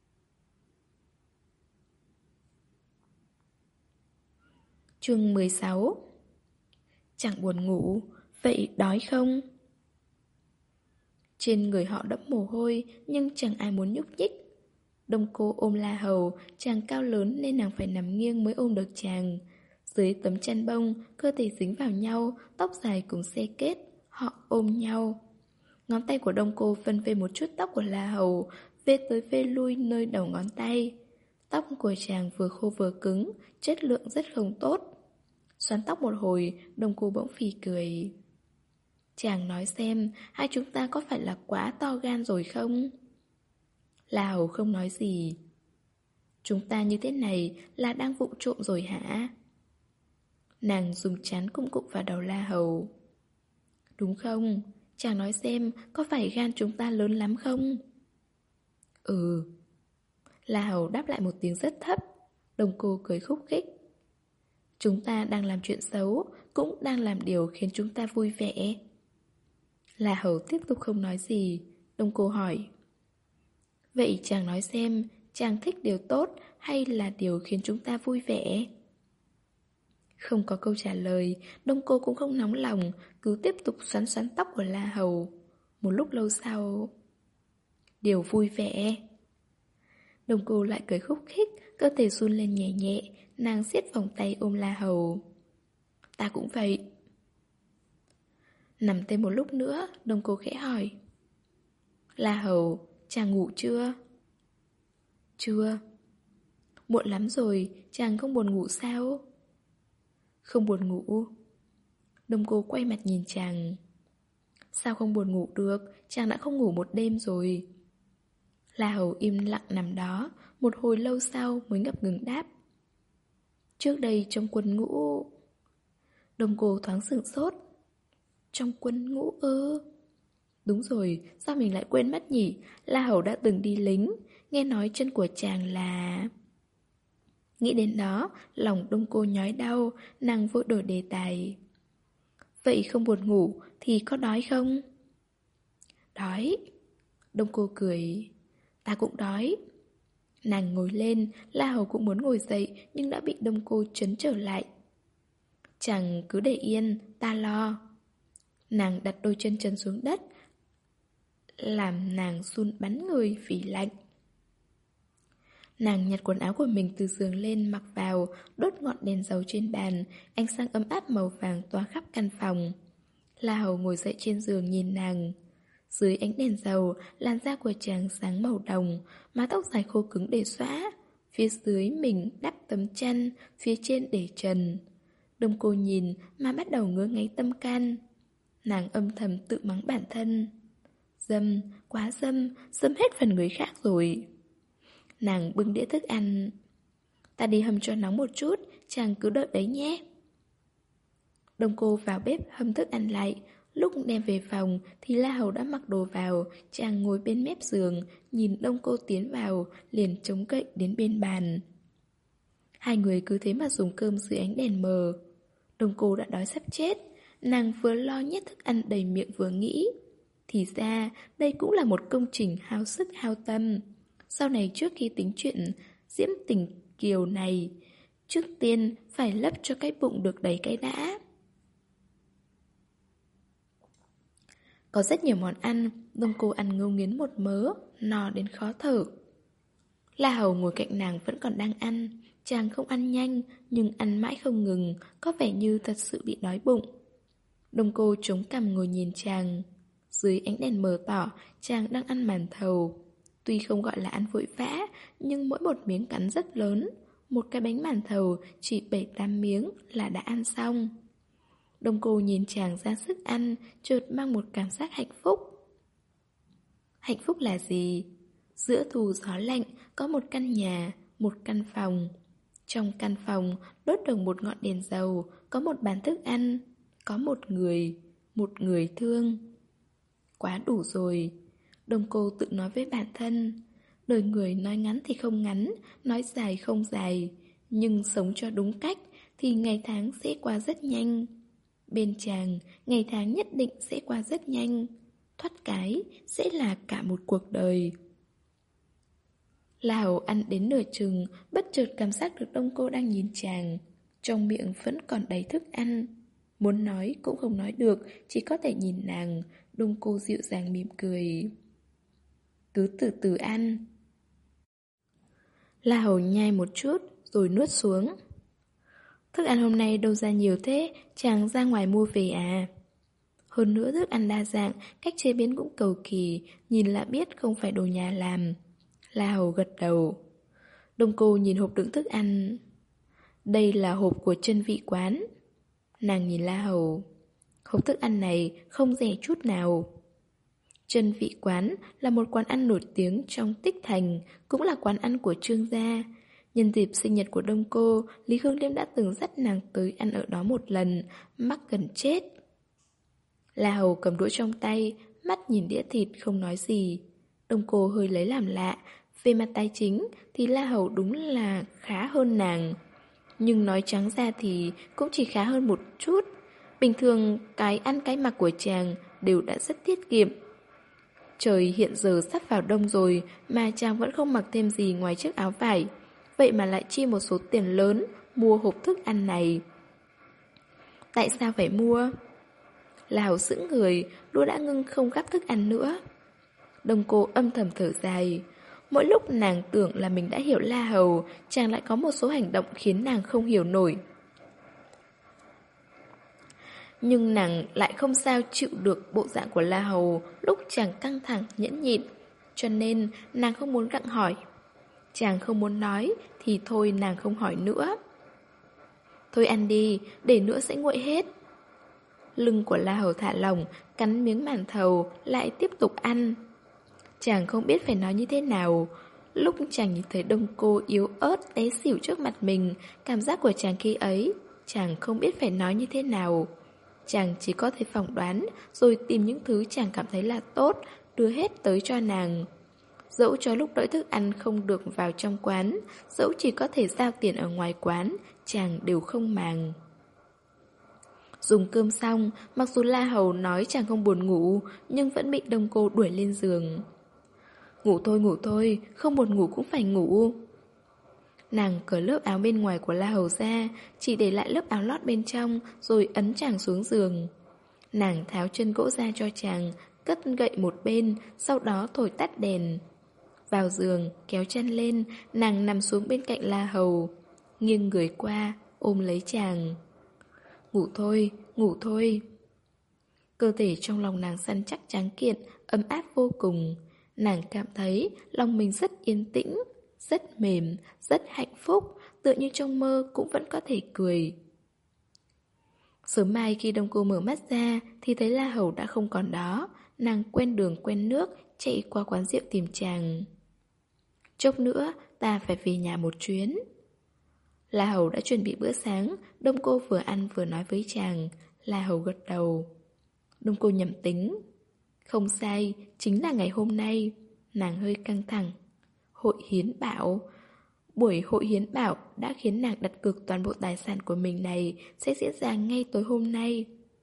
B: Chương mười sáu. Chẳng buồn ngủ, vậy đói không? Trên người họ đẫm mồ hôi, nhưng chẳng ai muốn nhúc nhích. Đông Cô ôm La Hầu, chàng cao lớn nên nàng phải nằm nghiêng mới ôm được chàng. Dưới tấm chăn bông, cơ thể dính vào nhau, tóc dài cùng xe kết, họ ôm nhau. Ngón tay của Đông Cô phân về một chút tóc của La Hầu, vê tới vê lui nơi đầu ngón tay. Tóc của chàng vừa khô vừa cứng, chất lượng rất không tốt. Xoắn tóc một hồi, Đông Cô bỗng phì cười. Chàng nói xem, hai chúng ta có phải là quá to gan rồi không? La Hầu không nói gì. Chúng ta như thế này là đang vụng trộm rồi hả? Nàng dùng chán cung cụm vào đầu La Hầu. Đúng không? Chàng nói xem, có phải gan chúng ta lớn lắm không? Ừ. La Hầu đáp lại một tiếng rất thấp. Đông Cô cười khúc khích. Chúng ta đang làm chuyện xấu, cũng đang làm điều khiến chúng ta vui vẻ. La Hầu tiếp tục không nói gì. Đông Cô hỏi. Vậy chàng nói xem, chàng thích điều tốt hay là điều khiến chúng ta vui vẻ? Không có câu trả lời, Đông Cô cũng không nóng lòng, cứ tiếp tục xoắn xoắn tóc của La Hầu. Một lúc lâu sau... Điều vui vẻ. Đông Cô lại cười khúc khích, cơ thể run lên nhẹ nhẹ, nàng siết vòng tay ôm La Hầu. Ta cũng vậy. Nằm thêm một lúc nữa, Đông Cô khẽ hỏi. La Hầu, chàng ngủ chưa? Chưa. Muộn lắm rồi, chàng không buồn ngủ sao? Không buồn ngủ. Đông Cô quay mặt nhìn chàng. Sao không buồn ngủ được, chàng đã không ngủ một đêm rồi. La Hầu im lặng nằm đó, một hồi lâu sau mới ngập ngừng đáp. Trước đây trong quân ngũ... Đông Cô thoáng sửng sốt. Trong quân ngũ ư? Đúng rồi, sao mình lại quên mất nhỉ? La Hầu đã từng đi lính, nghe nói chân của chàng là... Nghĩ đến đó, lòng Đông Cô nhói đau, nàng vội đổi đề tài. Vậy không buồn ngủ thì có đói không? Đói. Đông Cô cười. Ta cũng đói. Nàng ngồi lên, La Hầu cũng muốn ngồi dậy nhưng đã bị Đông Cô trấn trở lại. Chẳng cứ để yên, ta lo. Nàng đặt đôi chân chân xuống đất, làm nàng run bắn người vì lạnh. Nàng nhặt quần áo của mình từ giường lên mặc vào, đốt ngọn đèn dầu trên bàn, ánh sáng ấm áp màu vàng tỏa khắp căn phòng. La Hầu ngồi dậy trên giường nhìn nàng. Dưới ánh đèn dầu, làn da của chàng sáng màu đồng, mái tóc dài khô cứng để xõa. Phía dưới mình đắp tấm chăn, phía trên để trần. Đông Cô nhìn mà bắt đầu ngứa ngáy tâm can. Nàng âm thầm tự mắng bản thân. Dâm, quá dâm, dâm hết phần người khác rồi. Nàng bưng đĩa thức ăn. Ta đi hâm cho nóng một chút, chàng cứ đợi đấy nhé. Đông Cô vào bếp hâm thức ăn lại. Lúc đem về phòng thì La Hầu đã mặc đồ vào. Chàng ngồi bên mép giường, nhìn Đông Cô tiến vào, liền chống cậy đến bên bàn. Hai người cứ thế mà dùng cơm dưới ánh đèn mờ. Đông Cô đã đói sắp chết. Nàng vừa lo nhét thức ăn đầy miệng vừa nghĩ. Thì ra đây cũng là một công trình hao sức hao tâm. Sau này trước khi tính chuyện diễm tình kiều này, trước tiên phải lấp cho cái bụng được đầy cái đã. Có rất nhiều món ăn, Đông Cô ăn ngấu nghiến một mớ, no đến khó thở. La Hầu ngồi cạnh nàng vẫn còn đang ăn. Chàng không ăn nhanh, nhưng ăn mãi không ngừng, có vẻ như thật sự bị đói bụng. Đông Cô chống cằm ngồi nhìn chàng. Dưới ánh đèn mờ tỏ, chàng đang ăn màn thầu. Tuy không gọi là ăn vội vã, nhưng mỗi một miếng cắn rất lớn. Một cái bánh màn thầu chỉ bảy tám miếng là đã ăn xong. Đông Cô nhìn chàng ra sức ăn, chợt mang một cảm giác hạnh phúc. Hạnh phúc là gì? Giữa thu gió lạnh, có một căn nhà, một căn phòng. Trong căn phòng, đốt được một ngọn đèn dầu, có một bàn thức ăn, có một người, một người thương. Quá đủ rồi. Đông Cô tự nói với bản thân. Đời người nói ngắn thì không ngắn, nói dài không dài. Nhưng sống cho đúng cách thì ngày tháng sẽ qua rất nhanh. Bên chàng, ngày tháng nhất định sẽ qua rất nhanh. Thoát cái sẽ là cả một cuộc đời. La Hầu ăn đến nửa chừng, bất chợt cảm giác được Đông Cô đang nhìn chàng. Trong miệng vẫn còn đầy thức ăn. Muốn nói cũng không nói được, chỉ có thể nhìn nàng. Đông Cô dịu dàng mỉm cười. Cứ từ từ ăn. La Hầu nhai một chút rồi nuốt xuống. Thức ăn hôm nay đâu ra nhiều thế, chàng ra ngoài mua về à? Hơn nữa thức ăn đa dạng, cách chế biến cũng cầu kỳ, nhìn là biết không phải đồ nhà làm. La Hầu gật đầu. Đông Cô nhìn hộp đựng thức ăn. Đây là hộp của chân vị quán. Nàng nhìn La Hầu. Hộp thức ăn này không rẻ chút nào. Chân vị quán là một quán ăn nổi tiếng trong Tích Thành, cũng là quán ăn của Trương gia. Nhân dịp sinh nhật của Đông Cô, Lý Khương Liêm đã từng dắt nàng tới ăn ở đó một lần, mắc gần chết. La Hầu cầm đũa trong tay, mắt nhìn đĩa thịt không nói gì. Đông Cô hơi lấy làm lạ, về mặt tài chính thì La Hầu đúng là khá hơn nàng. Nhưng nói trắng ra thì cũng chỉ khá hơn một chút. Bình thường cái ăn cái mặc của chàng đều đã rất tiết kiệm. Trời hiện giờ sắp vào đông rồi mà chàng vẫn không mặc thêm gì ngoài chiếc áo vải. Vậy mà lại chi một số tiền lớn mua hộp thức ăn này. Tại sao phải mua? La Hầu sững người, đũa đã ngưng không gắp thức ăn nữa. Đông Cô âm thầm thở dài. Mỗi lúc nàng tưởng là mình đã hiểu La Hầu, chàng lại có một số hành động khiến nàng không hiểu nổi. Nhưng nàng lại không sao chịu được bộ dạng của La Hầu lúc chàng căng thẳng nhẫn nhịn, cho nên nàng không muốn gặng hỏi. Chàng không muốn nói thì thôi nàng không hỏi nữa. Thôi ăn đi, để nữa sẽ nguội hết. Lưng của La Hầu thả lỏng, cắn miếng màn thầu, lại tiếp tục ăn. Chàng không biết phải nói như thế nào. Lúc chàng nhìn thấy Đông Cô yếu ớt té xỉu trước mặt mình, cảm giác của chàng khi ấy, chàng không biết phải nói như thế nào. Chàng chỉ có thể phỏng đoán, rồi tìm những thứ chàng cảm thấy là tốt, đưa hết tới cho nàng. Dẫu cho lúc đợi thức ăn không được vào trong quán, dẫu chỉ có thể giao tiền ở ngoài quán, chàng đều không màng. Dùng cơm xong, mặc dù La Hầu nói chàng không buồn ngủ, nhưng vẫn bị Đông Cô đuổi lên giường. Ngủ thôi ngủ thôi, không buồn ngủ cũng phải ngủ. Nàng cởi lớp áo bên ngoài của La Hầu ra, chỉ để lại lớp áo lót bên trong, rồi ấn chàng xuống giường. Nàng tháo chân gỗ ra cho chàng, cất gậy một bên, sau đó thổi tắt đèn. Vào giường, kéo chân lên, nàng nằm xuống bên cạnh La Hầu, nghiêng người qua, ôm lấy chàng. Ngủ thôi, ngủ thôi. Cơ thể trong lòng nàng săn chắc trắng kiện, ấm áp vô cùng. Nàng cảm thấy lòng mình rất yên tĩnh, rất mềm, rất hạnh phúc, tựa như trong mơ cũng vẫn có thể cười. Sớm mai khi Đông Cô mở mắt ra thì thấy La Hầu đã không còn đó. Nàng quen đường quen nước, chạy qua quán rượu tìm chàng. Chốc nữa ta phải về nhà một chuyến. La Hầu đã chuẩn bị bữa sáng. Đông Cô vừa ăn vừa nói với chàng. La Hầu gật đầu. Đông Cô nhẩm tính. Không sai, chính là ngày hôm nay. Nàng hơi căng thẳng. Hội hiến bảo. Buổi hội hiến bảo đã khiến nàng đặt cược toàn bộ tài sản của mình này sẽ diễn ra ngay tối hôm nay.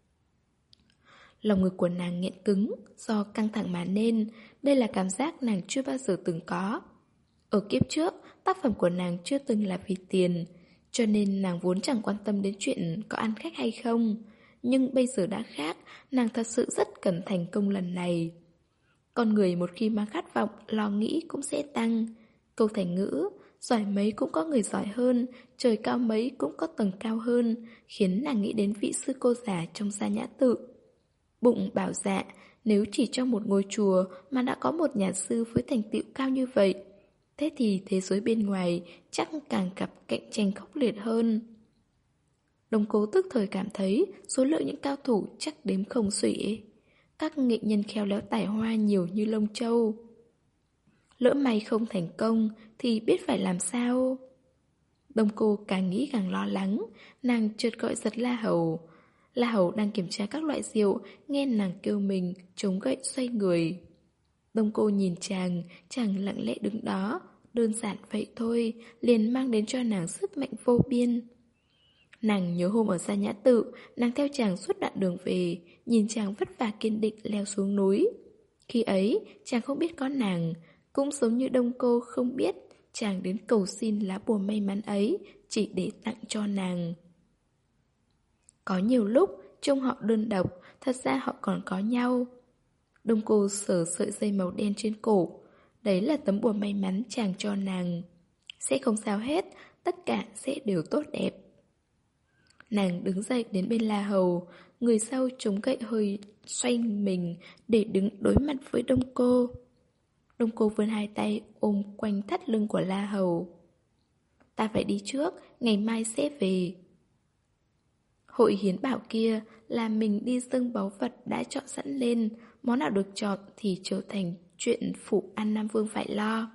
B: Lòng ngực của nàng nghẹn cứng do căng thẳng mà nên. Đây là cảm giác nàng chưa bao giờ từng có. Ở kiếp trước, tác phẩm của nàng chưa từng là vì tiền, cho nên nàng vốn chẳng quan tâm đến chuyện có ăn khách hay không. Nhưng bây giờ đã khác, nàng thật sự rất cần thành công lần này. Con người một khi mang khát vọng, lo nghĩ cũng sẽ tăng. Câu thành ngữ, giỏi mấy cũng có người giỏi hơn, trời cao mấy cũng có tầng cao hơn, khiến nàng nghĩ đến vị sư cô già trong Gia Nhã Tự. Bụng bảo dạ, nếu chỉ trong một ngôi chùa mà đã có một nhà sư với thành tựu cao như vậy, thế thì thế giới bên ngoài chắc càng gặp cạnh tranh khốc liệt hơn. Đông Cố tức thời cảm thấy số lượng những cao thủ chắc đếm không xuể. Các nghệ nhân khéo léo tài hoa nhiều như lông châu. Lỡ may không thành công thì biết phải làm sao? Đông Cô càng nghĩ càng lo lắng. Nàng chợt gọi giật La Hầu. La Hầu đang kiểm tra các loại rượu, nghe nàng kêu mình, chống gậy xoay người. Đông Cô nhìn chàng, chàng lặng lẽ đứng đó, đơn giản vậy thôi, liền mang đến cho nàng sức mạnh vô biên. Nàng nhớ hôm ở Gia Nhã Tự, nàng theo chàng suốt đoạn đường về, nhìn chàng vất vả kiên định leo xuống núi. Khi ấy, chàng không biết có nàng, cũng giống như Đông Cô không biết chàng đến cầu xin lá bùa may mắn ấy chỉ để tặng cho nàng. Có nhiều lúc, trông họ đơn độc, thật ra họ còn có nhau. Đông Cô sờ sợi dây màu đen trên cổ. Đấy là tấm bùa may mắn chàng cho nàng. Sẽ không sao hết, tất cả sẽ đều tốt đẹp. Nàng đứng dậy đến bên La Hầu, người sau chống gậy hơi xoay mình để đứng đối mặt với Đông Cô. Đông Cô vươn hai tay ôm quanh thắt lưng của La Hầu. Ta phải đi trước, ngày mai sẽ về. Hội hiến bảo kia là mình đi dâng báu vật đã chọn sẵn lên, món nào được chọn thì trở thành chuyện Phủ An Nam Vương phải lo.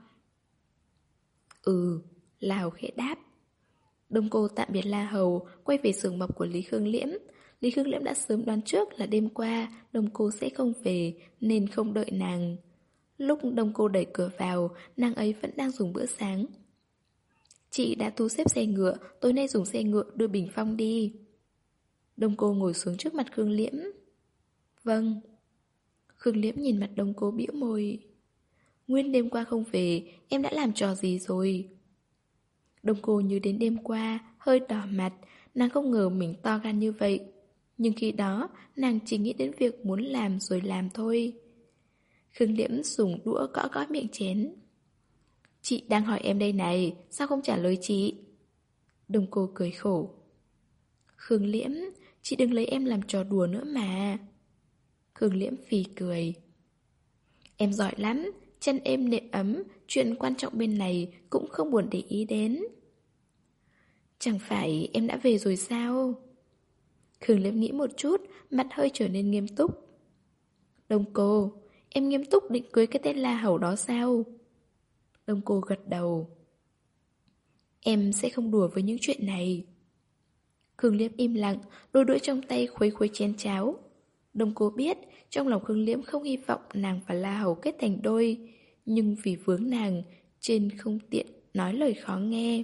B: Ừ, La Hầu khẽ đáp. Đông Cô tạm biệt La Hầu, quay về giường mộc của Lý Khương Liễm. Lý Khương Liễm đã sớm đoán trước là đêm qua Đông Cô sẽ không về, nên không đợi nàng. Lúc Đông Cô đẩy cửa vào, nàng ấy vẫn đang dùng bữa sáng. Chị đã thu xếp xe ngựa, tối nay dùng xe ngựa đưa Bình Phong đi. Đông Cô ngồi xuống trước mặt Khương Liễm. Vâng. Khương Liễm nhìn mặt Đông Cô bĩu môi. Nguyên đêm qua không về, em đã làm trò gì rồi? Đông Cô như đến đêm qua, hơi đỏ mặt, nàng không ngờ mình to gan như vậy. Nhưng khi đó, nàng chỉ nghĩ đến việc muốn làm rồi làm thôi. Khương Liễm dùng đũa gõ gõ miệng chén. Chị đang hỏi em đây này, sao không trả lời chị? Đông Cô cười khổ. Khương Liễm, chị đừng lấy em làm trò đùa nữa mà. Khương Liễm phì cười. Em giỏi lắm, chân êm nệm ấm, chuyện quan trọng bên này cũng không buồn để ý đến. Chẳng phải em đã về rồi sao? Khương Liễm nghĩ một chút, mặt hơi trở nên nghiêm túc. Đông Cô, em nghiêm túc định cưới cái tên La Hầu đó sao? Đông Cô gật đầu. Em sẽ không đùa với những chuyện này. Khương Liễm im lặng, đôi đũa trong tay khuấy khuấy chén cháo. Đông Cô biết, trong lòng Khương Liễm không hy vọng nàng và La Hầu kết thành đôi, nhưng vì vướng nàng, trên không tiện nói lời khó nghe.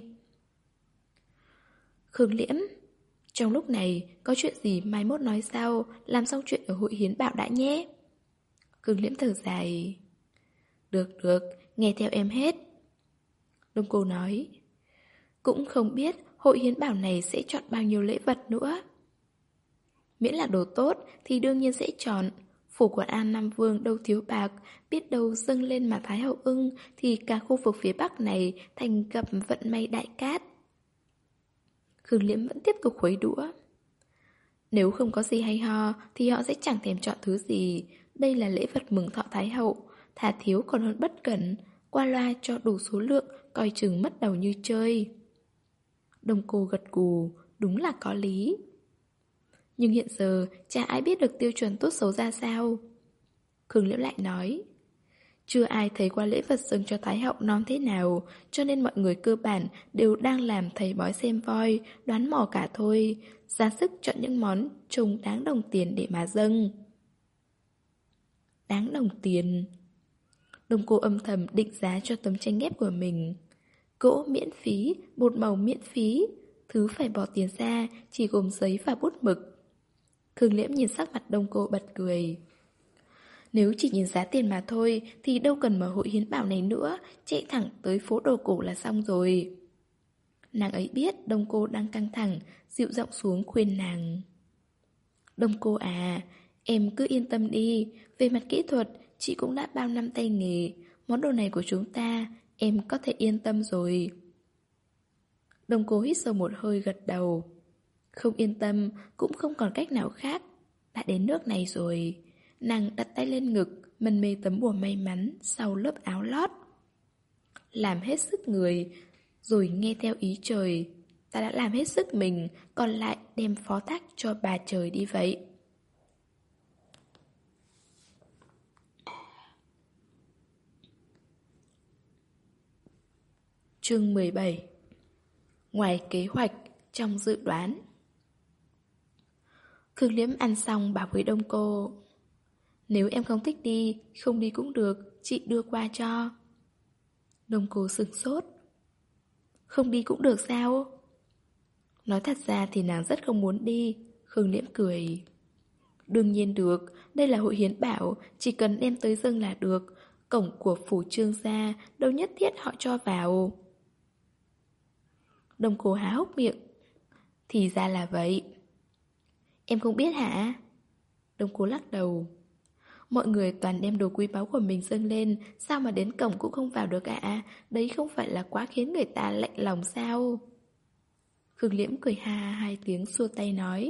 B: Khương Liễm, trong lúc này, có chuyện gì mai mốt nói sau, làm xong chuyện ở hội hiến bảo đã nhé. Khương Liễm thở dài. Được được, nghe theo em hết. Đông Cô nói. Cũng không biết hội hiến bảo này sẽ chọn bao nhiêu lễ vật nữa. Miễn là đồ tốt thì đương nhiên sẽ chọn. Phủ của An Nam Vương đâu thiếu bạc, biết đâu dâng lên mà Thái Hậu ưng thì cả khu vực phía Bắc này thành gặp vận may đại cát. Khương Liễm vẫn tiếp tục khuấy đũa. Nếu không có gì hay ho thì họ sẽ chẳng thèm chọn thứ gì. Đây là lễ vật mừng thọ Thái Hậu, thà thiếu còn hơn bất cẩn. Qua loa cho đủ số lượng, coi chừng mất đầu như chơi. Đông Cô gật gù, đúng là có lý. Nhưng hiện giờ chả ai biết được tiêu chuẩn tốt xấu ra sao. Khương Liễm lại nói. Chưa ai thấy qua lễ vật dâng cho Thái Hậu non thế nào, cho nên mọi người cơ bản đều đang làm thầy bói xem voi, đoán mò cả thôi, ra sức chọn những món trông đáng đồng tiền để mà dâng. Đáng đồng tiền. Đông Cô âm thầm định giá cho tấm tranh ghép của mình. Gỗ miễn phí, bột màu miễn phí, thứ phải bỏ tiền ra chỉ gồm giấy và bút mực. Khương Liễm nhìn sắc mặt Đông Cô bật cười. Nếu chỉ nhìn giá tiền mà thôi thì đâu cần mở hội hiến bảo này nữa, chạy thẳng tới phố đồ cổ là xong rồi. Nàng ấy biết Đông Cô đang căng thẳng, dịu giọng xuống khuyên nàng. Đông Cô à, em cứ yên tâm đi, về mặt kỹ thuật chị cũng đã bao năm tay nghề, món đồ này của chúng ta em có thể yên tâm rồi. Đông Cô hít sâu một hơi gật đầu. Không yên tâm cũng không còn cách nào khác. Đã đến nước này rồi. Nàng đặt tay lên ngực, mân mê tấm bùa may mắn sau lớp áo lót. Làm hết sức người, rồi nghe theo ý trời. Ta đã làm hết sức mình, còn lại đem phó thác cho bà trời đi vậy. Chương mười bảy. Ngoài kế hoạch, trong dự đoán. Khương Liễm ăn xong bảo với Đông Cô. Nếu em không thích đi, không đi cũng được, chị đưa qua cho. Đông Cô sửng sốt. Không đi cũng được sao? Nói thật ra thì nàng rất không muốn đi. Khương Liễm cười. Đương nhiên được, đây là hội hiến bảo, chỉ cần đem tới dâng là được. Cổng của phủ Trương gia đâu nhất thiết họ cho vào. Đông Cô há hốc miệng. Thì ra là vậy. Em không biết hả? Đông Cô lắc đầu. Mọi người toàn đem đồ quý báu của mình dâng lên, sao mà đến cổng cũng không vào được ạ? À? Đấy không phải là quá khiến người ta lạnh lòng sao? Khương Liễm cười ha ha hai tiếng xua tay nói.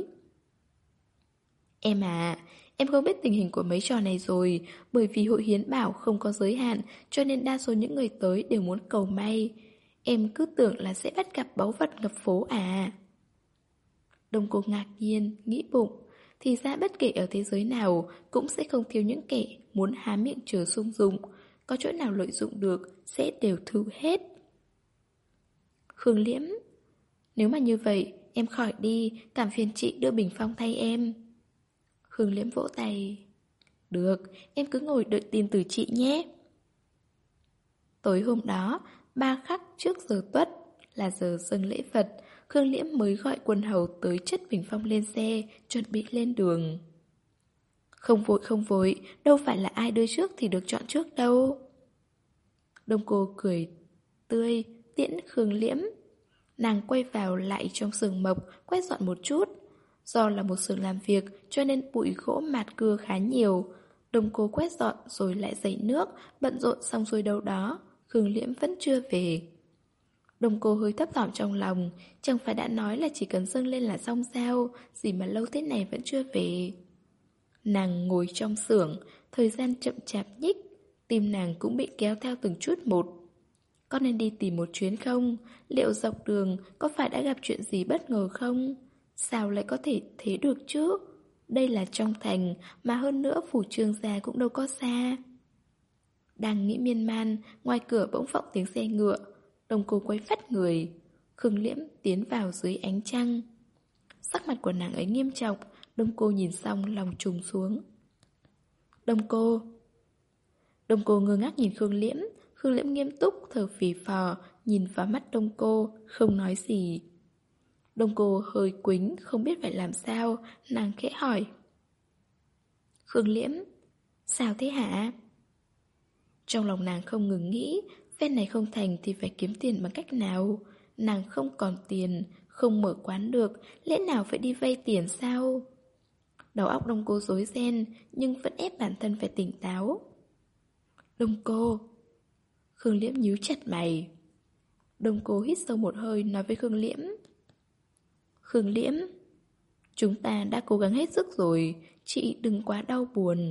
B: Em à, em không biết tình hình của mấy trò này rồi, bởi vì hội hiến bảo không có giới hạn, cho nên đa số những người tới đều muốn cầu may. Em cứ tưởng là sẽ bắt gặp báu vật ngập phố à? Đông Cô ngạc nhiên, nghĩ bụng. Thì ra bất kể ở thế giới nào cũng sẽ không thiếu những kẻ muốn há miệng chờ sung dụng. Có chỗ nào lợi dụng được sẽ đều thu hết. Khương Liễm, nếu mà như vậy em khỏi đi, cảm phiền chị đưa bình phong thay em. Khương Liễm vỗ tay. Được, em cứ ngồi đợi tin từ chị nhé. Tối hôm đó, ba khắc trước giờ tuất là giờ dâng lễ vật, Khương Liễm mới gọi quân hầu tới chất bình phong lên xe, chuẩn bị lên đường. Không vội không vội, đâu phải là ai đưa trước thì được chọn trước đâu. Đông cô cười tươi, tiễn Khương Liễm. Nàng quay vào lại trong xưởng mộc, quét dọn một chút. Do là một xưởng làm việc cho nên bụi gỗ mạt cưa khá nhiều. Đông cô quét dọn rồi lại dậy nước, bận rộn xong xuôi đâu đó. Khương Liễm vẫn chưa về. Đông cô hơi thấp thỏm trong lòng, chẳng phải đã nói là chỉ cần dâng lên là xong sao, gì mà lâu thế này vẫn chưa về. Nàng ngồi trong xưởng, thời gian chậm chạp nhích, tim nàng cũng bị kéo theo từng chút một. Có nên đi tìm một chuyến không? Liệu dọc đường có phải đã gặp chuyện gì bất ngờ không? Sao lại có thể thế được chứ? Đây là trong thành, mà hơn nữa phủ Trương gia cũng đâu có xa. Đang nghĩ miên man, ngoài cửa bỗng vọng tiếng xe ngựa. Đông cô quay phắt người. Khương Liễm tiến vào dưới ánh trăng. Sắc mặt của nàng ấy nghiêm trọng. Đông cô nhìn xong lòng trùng xuống. Đông cô. Đông cô ngơ ngác nhìn Khương Liễm. Khương Liễm nghiêm túc thở phì phò, nhìn vào mắt Đông cô, không nói gì. Đông cô hơi quính, không biết phải làm sao. Nàng khẽ hỏi. Khương Liễm, sao thế hả? Trong lòng nàng không ngừng nghĩ, phen này không thành thì phải kiếm tiền bằng cách nào. Nàng không còn tiền, không mở quán được, lẽ nào phải đi vay tiền sao? Đầu óc Đông cô rối ren, nhưng vẫn ép bản thân phải tỉnh táo. Đông cô. Khương Liễm nhíu chặt mày. Đông cô hít sâu một hơi nói với Khương Liễm. Khương Liễm, chúng ta đã cố gắng hết sức rồi, chị đừng quá đau buồn.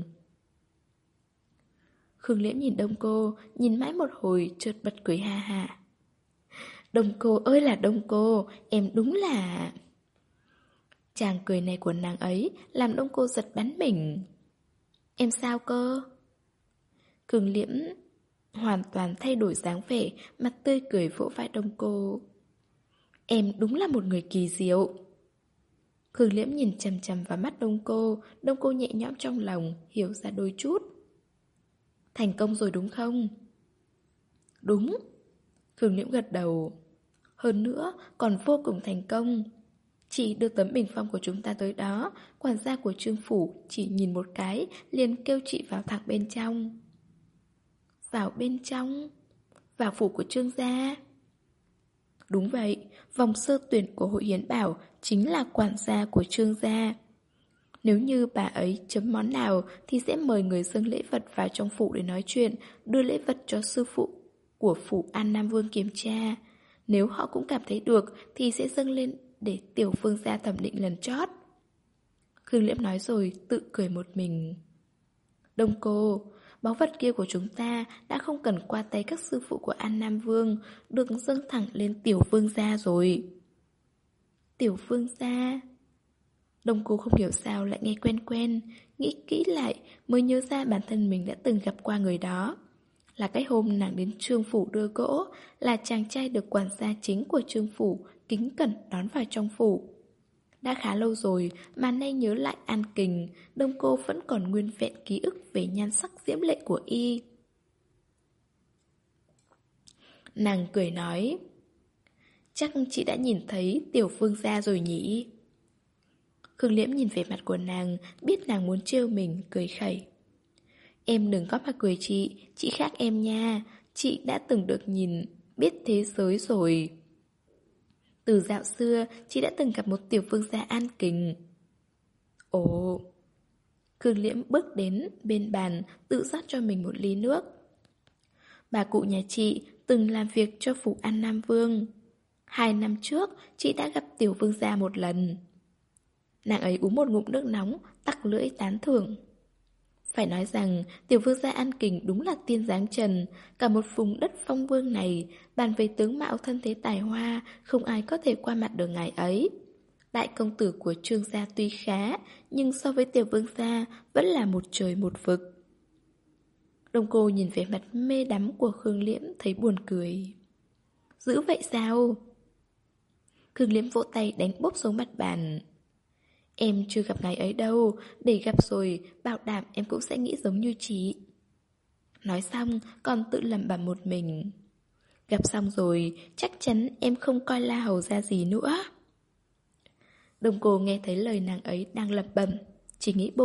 B: Khương Liễm nhìn Đông cô, nhìn mãi một hồi chợt bật cười ha ha. Đông cô ơi là Đông cô, em đúng là... Chàng cười này của nàng ấy làm Đông cô giật bắn mình. Em sao cơ? Khương Liễm hoàn toàn thay đổi dáng vẻ, mặt tươi cười vỗ vai Đông cô. Em đúng là một người kỳ diệu. Khương Liễm nhìn chằm chằm vào mắt Đông cô, Đông cô nhẹ nhõm trong lòng, hiểu ra đôi chút. Thành công rồi đúng không? Đúng. Khương Liễm gật đầu. Hơn nữa, còn vô cùng thành công. Chị đưa tấm bình phong của chúng ta tới đó, quản gia của Trương phủ chỉ nhìn một cái, liền kêu chị vào thẳng bên trong. Vào bên trong? Vào phủ của Trương gia? Đúng vậy, vòng sơ tuyển của hội hiến bảo chính là quản gia của Trương gia. Nếu như bà ấy chấm món nào thì sẽ mời người dâng lễ vật vào trong phủ để nói chuyện, đưa lễ vật cho sư phụ của phủ An Nam Vương kiểm tra. Nếu họ cũng cảm thấy được thì sẽ dâng lên để tiểu vương gia thẩm định lần chót. Khương Liễm nói rồi tự cười một mình. Đông cô, báu vật kia của chúng ta đã không cần qua tay các sư phụ của An Nam Vương, được dâng thẳng lên tiểu vương gia rồi. Tiểu vương gia? Đông cô không hiểu sao lại nghe quen quen, nghĩ kỹ lại mới nhớ ra bản thân mình đã từng gặp qua người đó. Là cái hôm nàng đến Trương phủ đưa gỗ, là chàng trai được quản gia chính của Trương phủ kính cẩn đón vào trong phủ. Đã khá lâu rồi mà nay nhớ lại An Kình, Đông cô vẫn còn nguyên vẹn ký ức về nhan sắc diễm lệ của y. Nàng cười nói, chắc chị đã nhìn thấy tiểu vương gia rồi nhỉ? Khương Liễm nhìn về mặt của nàng, biết nàng muốn trêu mình, cười khẩy. Em đừng có mà cười chị, chị khác em nha, chị đã từng được nhìn, biết thế giới rồi. Từ dạo xưa, chị đã từng gặp một tiểu vương gia An Kình. Ồ. Khương Liễm bước đến bên bàn, tự rót cho mình một ly nước. Bà cụ nhà chị từng làm việc cho phủ An Nam Vương. Hai năm trước, chị đã gặp tiểu vương gia một lần. Nàng ấy uống một ngụm nước nóng, tặc lưỡi tán thưởng. Phải nói rằng, tiểu vương gia An Kình đúng là tiên dáng trần. Cả một vùng đất phong vương này, bàn về tướng mạo thân thế tài hoa, không ai có thể qua mặt được ngài ấy. Đại công tử của Trương gia tuy khá, nhưng so với tiểu vương gia vẫn là một trời một vực. Đông cô nhìn về mặt mê đắm của Khương Liễm thấy buồn cười. Dữ vậy sao? Khương Liễm vỗ tay đánh bốp xuống mặt bàn. Em chưa gặp ngài ấy đâu, để gặp rồi, bảo đảm em cũng sẽ nghĩ giống như chị. Nói xong, còn tự lẩm bẩm một mình. Gặp xong rồi, chắc chắn em không coi La Hầu ra gì nữa. Đông cô nghe thấy lời nàng ấy đang lẩm bẩm, chỉ nghĩ bụng,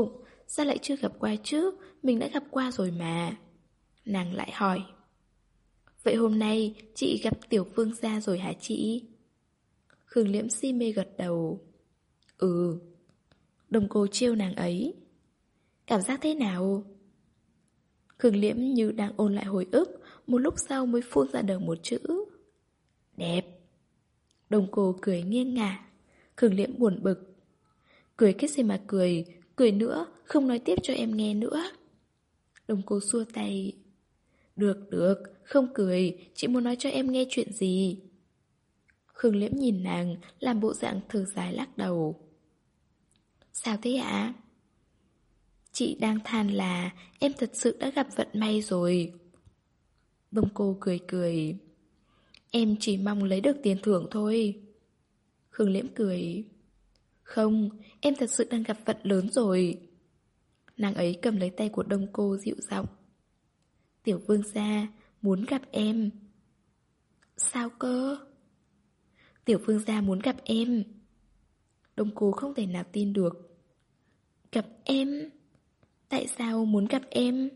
B: sao lại chưa gặp qua chứ? Mình đã gặp qua rồi mà. Nàng lại hỏi. Vậy hôm nay chị gặp tiểu vương gia rồi hả chị? Khương Liễm si mê gật đầu. Ừ. Đồng cô trêu nàng ấy. Cảm giác thế nào? Khương Liễm như đang ôn lại hồi ức, một lúc sau mới phun ra được một chữ. Đẹp. Đồng cô cười nghiêng ngả. Khương Liễm buồn bực. Cười cái gì mà cười, cười nữa, không nói tiếp cho em nghe nữa. Đồng cô xua tay. Được, được, không cười, chị muốn nói cho em nghe chuyện gì? Khương Liễm nhìn nàng, làm bộ dạng thở dài lắc đầu. Sao thế ạ? Chị đang than là em thật sự đã gặp vận may rồi. Đồng cô cười cười. Em chỉ mong lấy được tiền thưởng thôi. Khương Liễm cười. Không, em thật sự đang gặp vận lớn rồi. Nàng ấy cầm lấy tay của Đông cô dịu giọng. Tiểu vương gia muốn gặp em. Sao cơ? Tiểu vương gia muốn gặp em. Đông cô không thể nào tin được. Gặp em? Tại sao muốn gặp em?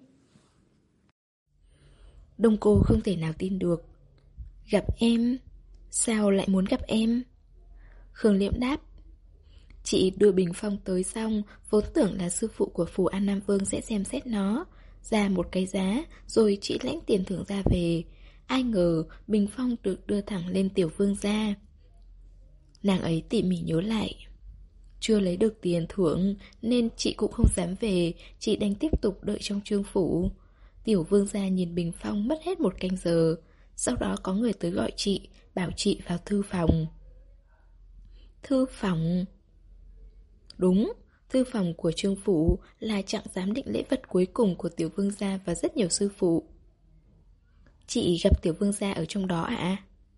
B: Đông cô không thể nào tin được. Gặp em? Sao lại muốn gặp em? Khương Liễm đáp. Chị đưa bình phong tới xong, vốn tưởng là sư phụ của Phù An Nam Vương sẽ xem xét nó, ra một cái giá, rồi chị lãnh tiền thưởng ra về. Ai ngờ bình phong được đưa thẳng lên tiểu vương gia. Nàng ấy tỉ mỉ nhớ lại. Chưa lấy được tiền thưởng nên chị cũng không dám về, chị đành tiếp tục đợi trong trương phủ. Tiểu vương gia nhìn bình phong mất hết một canh giờ. Sau đó có người tới gọi chị, bảo chị vào thư phòng. Thư phòng? Đúng, thư phòng của trương phủ là trạng giám định lễ vật cuối cùng của tiểu vương gia và rất nhiều sư phụ. Chị gặp tiểu vương gia ở trong đó ạ? À?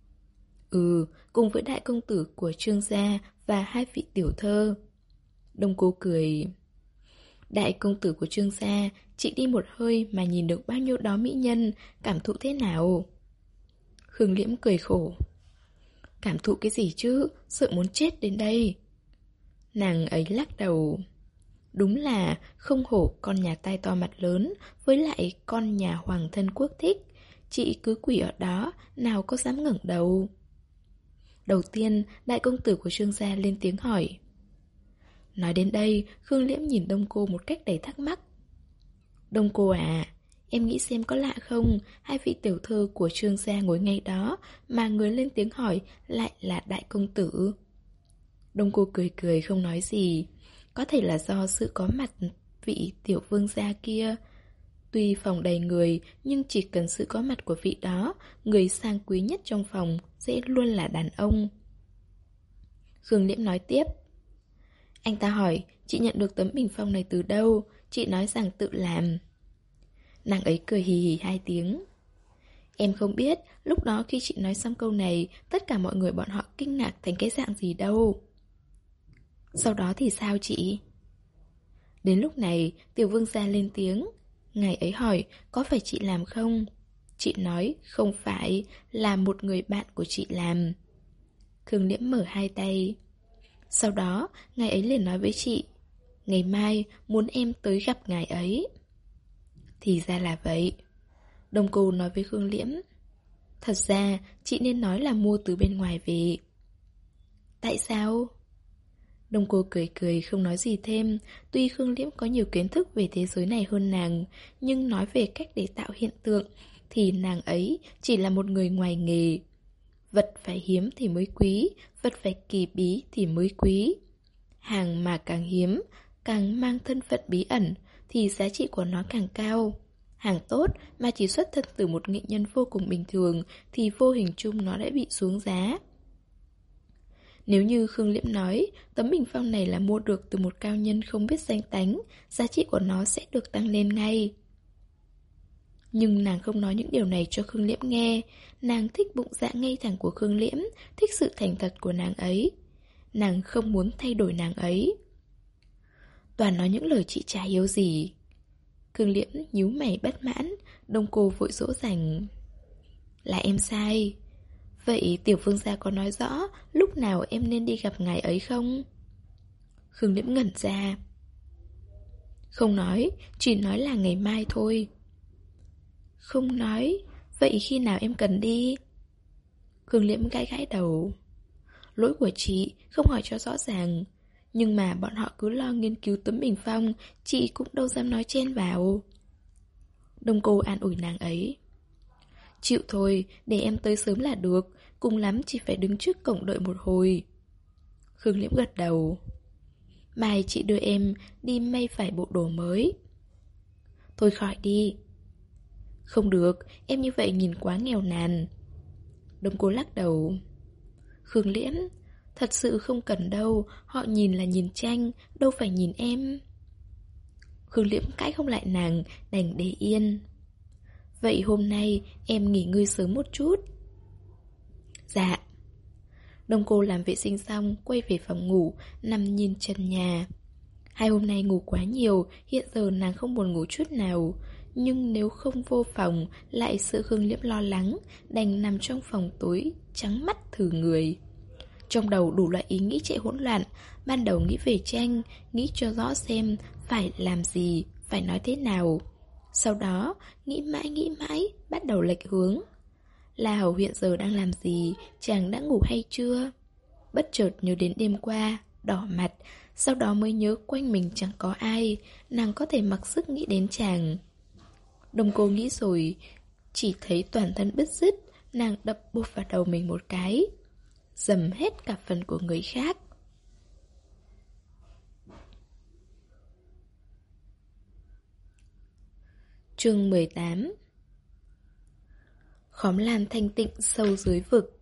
B: Ừ, cùng với đại công tử của trương gia và hai vị tiểu thơ. Đông cô cười. Đại công tử của trương gia, chị đi một hơi mà nhìn được bao nhiêu đó mỹ nhân, cảm thụ thế nào? Khương Liễm cười khổ. Cảm thụ cái gì chứ, sợ muốn chết đến đây. Nàng ấy lắc đầu. Đúng là không hổ con nhà tai to mặt lớn, với lại con nhà hoàng thân quốc thích. Chị cứ quỷ ở đó, nào có dám ngẩng đầu. Đầu tiên, đại công tử của trương gia lên tiếng hỏi. Nói đến đây, Khương Liễm nhìn Đông cô một cách đầy thắc mắc. Đông cô à, em nghĩ xem có lạ không, hai vị tiểu thơ của trương gia ngồi ngay đó, mà người lên tiếng hỏi lại là đại công tử. Đông cô cười cười không nói gì. Có thể là do sự có mặt vị tiểu vương gia kia. Tuy phòng đầy người, nhưng chỉ cần sự có mặt của vị đó, người sang quý nhất trong phòng sẽ luôn là đàn ông. Khương Liễm nói tiếp. Anh ta hỏi, chị nhận được tấm bình phong này từ đâu? Chị nói rằng tự làm. Nàng ấy cười hì hì hai tiếng. Em không biết, lúc đó khi chị nói xong câu này, tất cả mọi người bọn họ kinh ngạc thành cái dạng gì đâu. Sau đó thì sao chị? Đến lúc này, tiểu vương gia lên tiếng. Ngài ấy hỏi, có phải chị làm không? Chị nói, không phải, là một người bạn của chị làm. Khương Liễm mở hai tay. Sau đó, ngài ấy liền nói với chị, ngày mai muốn em tới gặp ngài ấy. Thì ra là vậy. Đông cô nói với Khương Liễm. Thật ra, chị nên nói là mua từ bên ngoài về. Tại sao? Đông cô cười cười không nói gì thêm. Tuy Khương Liễm có nhiều kiến thức về thế giới này hơn nàng, nhưng nói về cách để tạo hiện tượng thì nàng ấy chỉ là một người ngoài nghề. Vật phải hiếm thì mới quý, vật phải kỳ bí thì mới quý. Hàng mà càng hiếm, càng mang thân phận bí ẩn thì giá trị của nó càng cao. Hàng tốt mà chỉ xuất thân từ một nghệ nhân vô cùng bình thường thì vô hình chung nó đã bị xuống giá. Nếu như Khương Liễm nói tấm bình phong này là mua được từ một cao nhân không biết danh tánh, giá trị của nó sẽ được tăng lên ngay. Nhưng nàng không nói những điều này cho Khương Liễm nghe. Nàng thích bụng dạ ngay thẳng của Khương Liễm, thích sự thành thật của nàng ấy. Nàng không muốn thay đổi nàng ấy. Toàn nói những lời chị chả hiếu gì. Khương Liễm nhíu mày bất mãn. Đông cô vội dỗ dành. Là em sai. Vậy tiểu vương gia có nói rõ lúc nào em nên đi gặp ngài ấy không? Khương Liễm ngẩn ra. Không nói, chỉ nói là ngày mai thôi. Không nói, vậy khi nào em cần đi? Khương Liễm gãi gãi đầu. Lỗi của chị, không hỏi cho rõ ràng. Nhưng mà bọn họ cứ lo nghiên cứu tấm bình phong, chị cũng đâu dám nói chen vào. Đông Cô an ủi nàng ấy. Chịu thôi, để em tới sớm là được, cùng lắm chỉ phải đứng trước cổng đợi một hồi. Khương Liễm gật đầu. Mai chị đưa em đi may phải bộ đồ mới. Thôi khỏi đi. Không được, em như vậy nhìn quá nghèo nàn. Đông Cô lắc đầu. Khương Liễm, thật sự không cần đâu, họ nhìn là nhìn tranh, đâu phải nhìn em. Khương Liễm cãi không lại nàng, đành để yên. Vậy hôm nay em nghỉ ngơi sớm một chút. Dạ. Đông Cô làm vệ sinh xong, quay về phòng ngủ, nằm nhìn trần nhà. Hai hôm nay ngủ quá nhiều, hiện giờ nàng không buồn ngủ chút nào. Nhưng nếu không vô phòng, lại sợ Khương Liễm lo lắng, đành nằm trong phòng tối, trắng mắt thử người. Trong đầu đủ loại ý nghĩ chạy hỗn loạn. Ban đầu nghĩ về tranh, nghĩ cho rõ xem phải làm gì, phải nói thế nào. Sau đó, nghĩ mãi nghĩ mãi, bắt đầu lệch hướng. La Hầu hiện giờ đang làm gì, chàng đã ngủ hay chưa? Bất chợt nhớ đến đêm qua, đỏ mặt, sau đó mới nhớ quanh mình chẳng có ai, nàng có thể mặc sức nghĩ đến chàng. Đông Cô nghĩ rồi, chỉ thấy toàn thân bứt rứt, nàng đập bụp vào đầu mình một cái, dầm hết cả phần của người khác. Chương mười tám. Khóm lan thanh tịnh sâu dưới vực.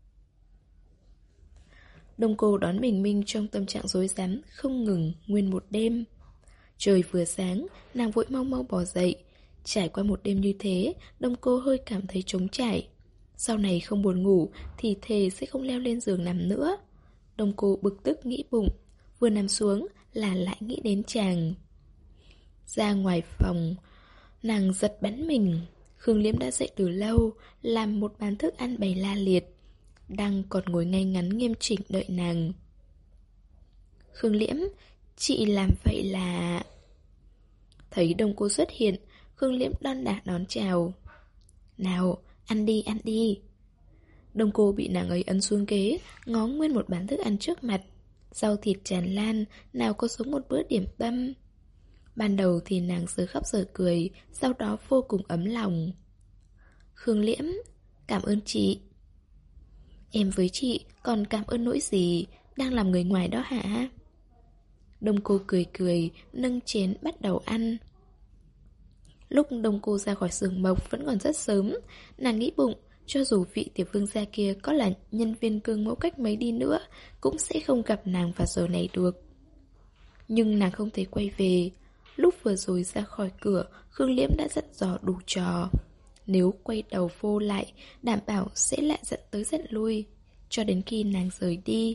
B: Đông Cô đón bình minh trong tâm trạng rối rắm, không ngừng, nguyên một đêm. Trời vừa sáng, nàng vội mau mau bò dậy. Trải qua một đêm như thế, Đông Cô hơi cảm thấy trống trải. Sau này không buồn ngủ thì thề sẽ không leo lên giường nằm nữa. Đông Cô bực tức nghĩ bụng, vừa nằm xuống là lại nghĩ đến chàng. Ra ngoài phòng, nàng giật bắn mình. Khương Liễm đã dậy từ lâu, làm một bàn thức ăn bày la liệt, đang còn ngồi ngay ngắn nghiêm chỉnh đợi nàng. Khương Liễm, chị làm vậy là... Thấy Đông Cô xuất hiện, Khương Liễm đon đả đón chào. Nào, ăn đi, ăn đi. Đông Cô bị nàng ấy ấn xuống ghế, ngó nguyên một bàn thức ăn trước mặt. Rau thịt tràn lan, nào có sống một bữa điểm tâm. Ban đầu thì nàng giờ khóc giờ cười, sau đó vô cùng ấm lòng. Khương Liễm, cảm ơn chị. Em với chị còn cảm ơn nỗi gì, đang làm người ngoài đó hả? Đông Cô cười cười, nâng chén bắt đầu ăn. Lúc Đông Cô ra khỏi giường mộc vẫn còn rất sớm, nàng nghĩ bụng, cho dù vị tiểu vương gia kia có là nhân viên cương mẫu cách mấy đi nữa, cũng sẽ không gặp nàng vào giờ này được. Nhưng nàng không thể quay về. Lúc vừa rồi ra khỏi cửa, Khương Liễm đã dặn dò đủ trò. Nếu quay đầu vô lại, đảm bảo sẽ lại giận tới giận lui, cho đến khi nàng rời đi.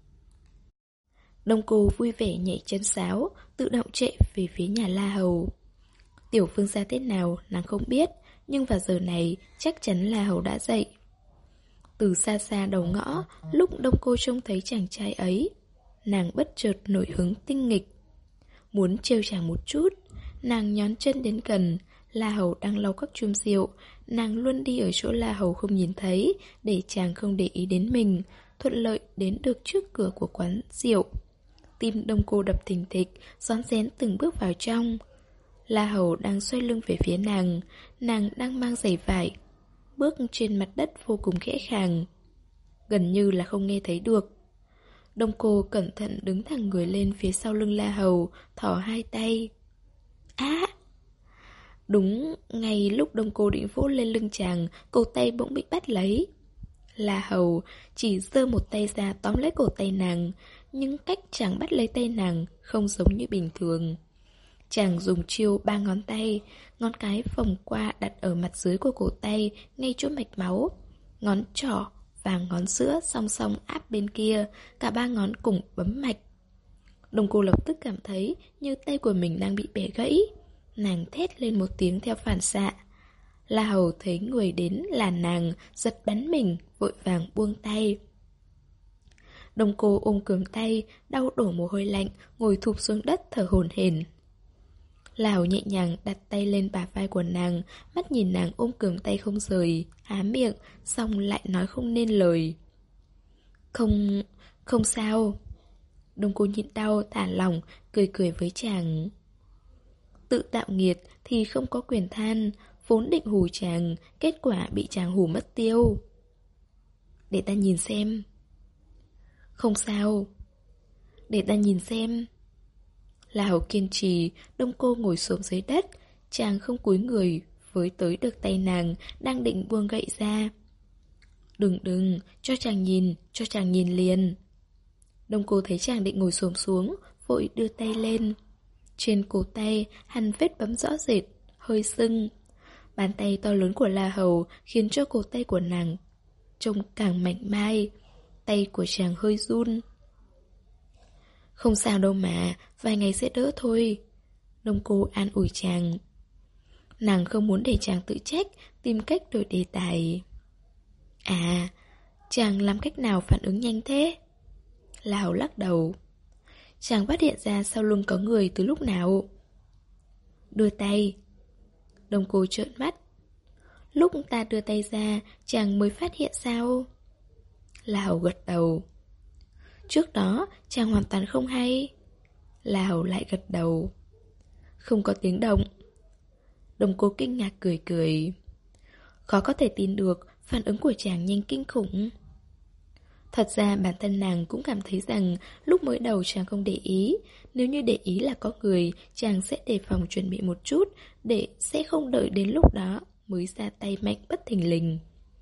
B: Đông Cô vui vẻ nhảy chân sáo, tự động chạy về phía nhà La Hầu. Tiểu vương gia thế nào nàng không biết, nhưng vào giờ này chắc chắn La Hầu đã dậy. Từ xa xa đầu ngõ, lúc Đông Cô trông thấy chàng trai ấy, nàng bất chợt nổi hứng tinh nghịch. Muốn trêu chàng một chút, nàng nhón chân đến gần. La Hầu đang lau các chum rượu, nàng luôn đi ở chỗ La Hầu không nhìn thấy, để chàng không để ý đến mình, thuận lợi đến được trước cửa của quán rượu. Tim Đông Cô đập thình thịch, rón rén từng bước vào trong. La Hầu đang xoay lưng về phía nàng, nàng đang mang giày vải, bước trên mặt đất vô cùng khẽ khàng, gần như là không nghe thấy được. Đông Cô cẩn thận đứng thẳng người lên phía sau lưng La Hầu, thò hai tay. Á! Đúng ngay lúc Đông Cô định vỗ lên lưng chàng, cổ tay bỗng bị bắt lấy. La Hầu chỉ giơ một tay ra tóm lấy cổ tay nàng, nhưng cách chàng bắt lấy tay nàng không giống như bình thường. Chàng dùng chiêu ba ngón tay, ngón cái vòng qua đặt ở mặt dưới của cổ tay, ngay chỗ mạch máu. Ngón trỏ và ngón giữa song song áp bên kia, cả ba ngón cùng bấm mạch. Đông Cô lập tức cảm thấy như tay của mình đang bị bẻ gãy. Nàng thét lên một tiếng theo phản xạ. La Hầu thấy người đến là nàng, giật bắn mình, vội vàng buông tay. Đông Cô ôm cứng tay, đau đổ mồ hôi lạnh, ngồi thụp xuống đất thở hổn hển. Lào nhẹ nhàng đặt tay lên bả vai của nàng, mắt nhìn nàng ôm cườm tay không rời, há miệng, xong lại nói không nên lời. Không, không sao. Đông cô nhịn đau, thả lỏng, cười cười với chàng. Tự tạo nghiệt thì không có quyền than, vốn định hù chàng, kết quả bị chàng hù mất tiêu. Để ta nhìn xem. Không sao. Để ta nhìn xem. Lào kiên trì, Đông cô ngồi xổm dưới đất, chàng không cúi người, với tới được tay nàng, đang định buông gậy ra. Đừng đừng, cho chàng nhìn, cho chàng nhìn liền. Đông cô thấy chàng định ngồi xổm xuống, vội đưa tay lên. Trên cổ tay, hằn vết bấm rõ rệt, hơi sưng. Bàn tay to lớn của La Hầu khiến cho cổ tay của nàng trông càng mảnh mai. Tay của chàng hơi run. Không sao đâu mà, vài ngày sẽ đỡ thôi. Đông cô an ủi chàng. Nàng không muốn để chàng tự trách, tìm cách đổi đề tài. À, chàng làm cách nào phản ứng nhanh thế? Lào lắc đầu. Chàng phát hiện ra sau lưng có người từ lúc nào? Đưa tay. Đông cô trợn mắt. Lúc ta đưa tay ra, chàng mới phát hiện sao? Lào gật đầu. Trước đó, chàng hoàn toàn không hay. Lào lại gật đầu. Không có tiếng động. Đông cô kinh ngạc cười cười. Khó có thể tin được, phản ứng của chàng nhanh kinh khủng. Thật ra bản thân nàng cũng cảm thấy rằng lúc mới đầu chàng không để ý. Nếu như để ý là có người, chàng sẽ đề phòng chuẩn bị một chút, để sẽ không đợi đến lúc đó mới ra tay mạnh bất thình lình.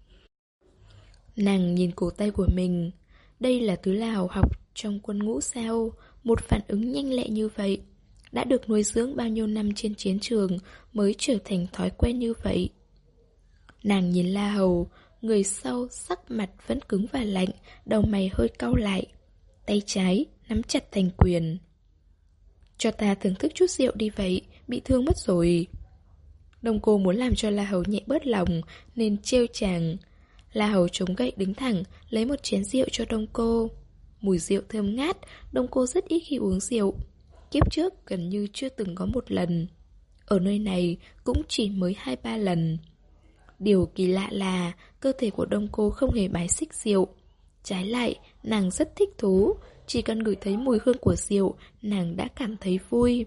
B: Nàng nhìn cổ tay của mình. Đây là thứ Lào học trong quân ngũ sao? Một phản ứng nhanh lẹ như vậy. Đã được nuôi dưỡng bao nhiêu năm trên chiến trường mới trở thành thói quen như vậy. Nàng nhìn La Hầu, người sau sắc mặt vẫn cứng và lạnh, đầu mày hơi cau lại. Tay trái nắm chặt thành quyền. Cho ta thưởng thức chút rượu đi vậy, bị thương mất rồi. Đông cô muốn làm cho La Hầu nhẹ bớt lòng nên trêu chàng. La Hầu chống gậy đứng thẳng, lấy một chén rượu cho Đông cô. Mùi rượu thơm ngát, Đông cô rất ít khi uống rượu. Kiếp trước gần như chưa từng có một lần. Ở nơi này cũng chỉ mới hai ba lần. Điều kỳ lạ là cơ thể của Đông cô không hề bài xích rượu. Trái lại, nàng rất thích thú. Chỉ cần ngửi thấy mùi hương của rượu, nàng đã cảm thấy vui.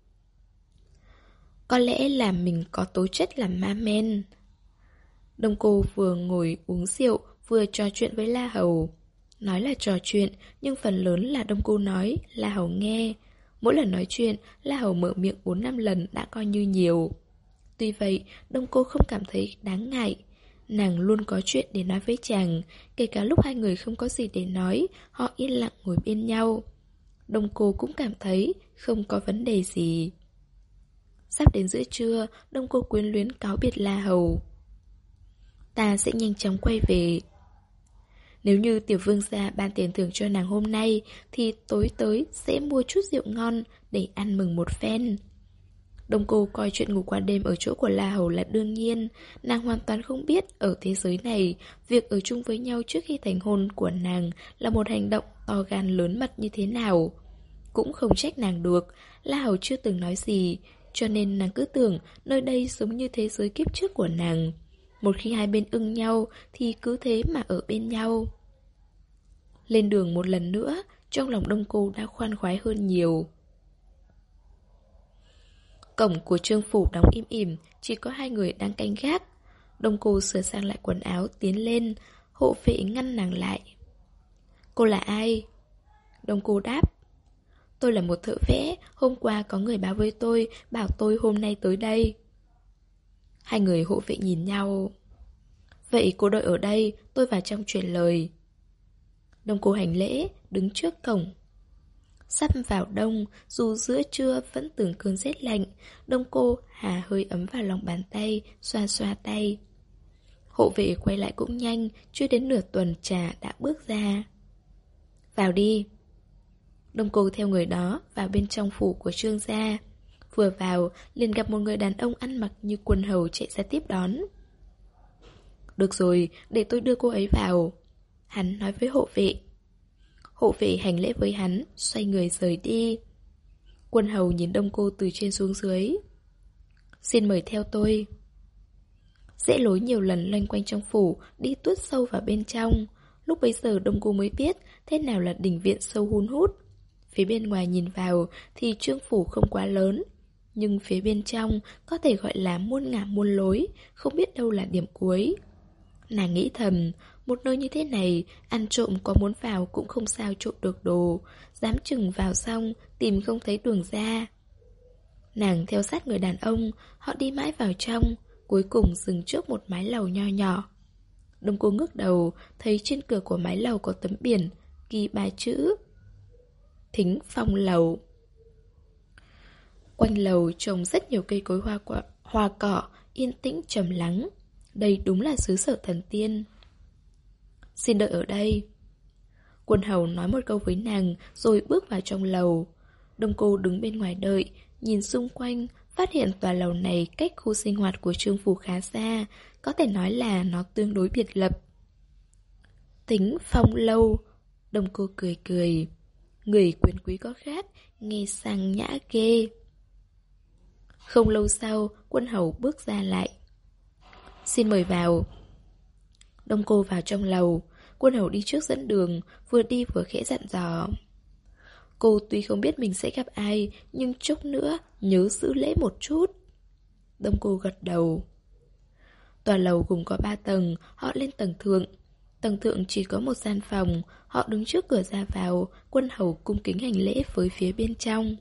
B: Có lẽ là mình có tố chất làm ma men. Đông cô vừa ngồi uống rượu, vừa trò chuyện với La Hầu. Nói là trò chuyện, nhưng phần lớn là Đông cô nói, La Hầu nghe. Mỗi lần nói chuyện, La Hầu mở miệng bốn năm lần đã coi như nhiều. Tuy vậy, Đông cô không cảm thấy đáng ngại. Nàng luôn có chuyện để nói với chàng. Kể cả lúc hai người không có gì để nói, họ yên lặng ngồi bên nhau. Đông cô cũng cảm thấy không có vấn đề gì. Sắp đến giữa trưa, Đông cô quyến luyến cáo biệt La Hầu. Ta sẽ nhanh chóng quay về. Nếu như tiểu vương gia ban tiền thưởng cho nàng hôm nay, thì tối tới sẽ mua chút rượu ngon để ăn mừng một phen. Đông cô coi chuyện ngủ qua đêm ở chỗ của La Hầu là đương nhiên. Nàng hoàn toàn không biết ở thế giới này, việc ở chung với nhau trước khi thành hôn của nàng là một hành động to gan lớn mật như thế nào. Cũng không trách nàng được, La Hầu chưa từng nói gì, cho nên nàng cứ tưởng nơi đây giống như thế giới kiếp trước của nàng. Một khi hai bên ưng nhau thì cứ thế mà ở bên nhau. Lên đường một lần nữa, trong lòng Đông cô đã khoan khoái hơn nhiều. Cổng của Trương phủ đóng im ỉm, chỉ có hai người đang canh gác. Đông cô sửa sang lại quần áo, tiến lên, hộ vệ ngăn nàng lại. Cô là ai? Đông cô đáp. Tôi là một thợ vẽ, hôm qua có người báo với tôi, bảo tôi hôm nay tới đây. Hai người hộ vệ nhìn nhau. Vậy cô đợi ở đây, tôi vào trong truyền lời. Đông cô hành lễ, đứng trước cổng. Sắp vào đông, dù giữa trưa vẫn từng cơn rét lạnh, Đông cô hà hơi ấm vào lòng bàn tay, xoa xoa tay. Hộ vệ quay lại cũng nhanh, chưa đến nửa tuần trà đã bước ra. Vào đi. Đông cô theo người đó vào bên trong phủ của Trương gia. Vừa vào, liền gặp một người đàn ông ăn mặc như quân hầu chạy ra tiếp đón. Được rồi, để tôi đưa cô ấy vào. Hắn nói với hộ vệ. Hộ vệ hành lễ với hắn, xoay người rời đi. Quân hầu nhìn Đông Cô từ trên xuống dưới. Xin mời theo tôi. Rẽ lối nhiều lần loanh quanh trong phủ, đi tuốt sâu vào bên trong. Lúc bấy giờ Đông Cô mới biết thế nào là đình viện sâu hun hút. Phía bên ngoài nhìn vào thì trương phủ không quá lớn, nhưng phía bên trong có thể gọi là muôn ngả muôn lối, không biết đâu là điểm cuối. Nàng nghĩ thầm, một nơi như thế này, ăn trộm có muốn vào cũng không sao trộm được đồ, dám chừng vào xong, tìm không thấy đường ra. Nàng theo sát người đàn ông, họ đi mãi vào trong, cuối cùng dừng trước một mái lầu nho nhỏ. Đông Cô ngước đầu, thấy trên cửa của mái lầu có tấm biển, ghi ba chữ Thính Phong Lầu. Quanh lầu trồng rất nhiều cây cối hoa, quả, hoa cỏ, yên tĩnh trầm lắng. Đây đúng là xứ sở thần tiên. Xin đợi ở đây. Quân hầu nói một câu với nàng rồi bước vào trong lầu. Đông Cô đứng bên ngoài đợi, nhìn xung quanh, phát hiện tòa lầu này cách khu sinh hoạt của trương phủ khá xa, có thể nói là nó tương đối biệt lập. Thính Phong Lâu. Đông Cô cười cười. Người quyền quý có khác, nghe sang nhã ghê. Không lâu sau, quân hầu bước ra lại. Xin mời vào. Đông Cô vào trong lầu. Quân hầu đi trước dẫn đường, vừa đi vừa khẽ dặn dò. Cô tuy không biết mình sẽ gặp ai, nhưng chốc nữa nhớ giữ lễ một chút. Đông Cô gật đầu. Tòa lầu gồm có ba tầng, họ lên tầng thượng. Tầng thượng chỉ có một gian phòng, họ đứng trước cửa ra vào, quân hầu cung kính hành lễ với phía bên trong.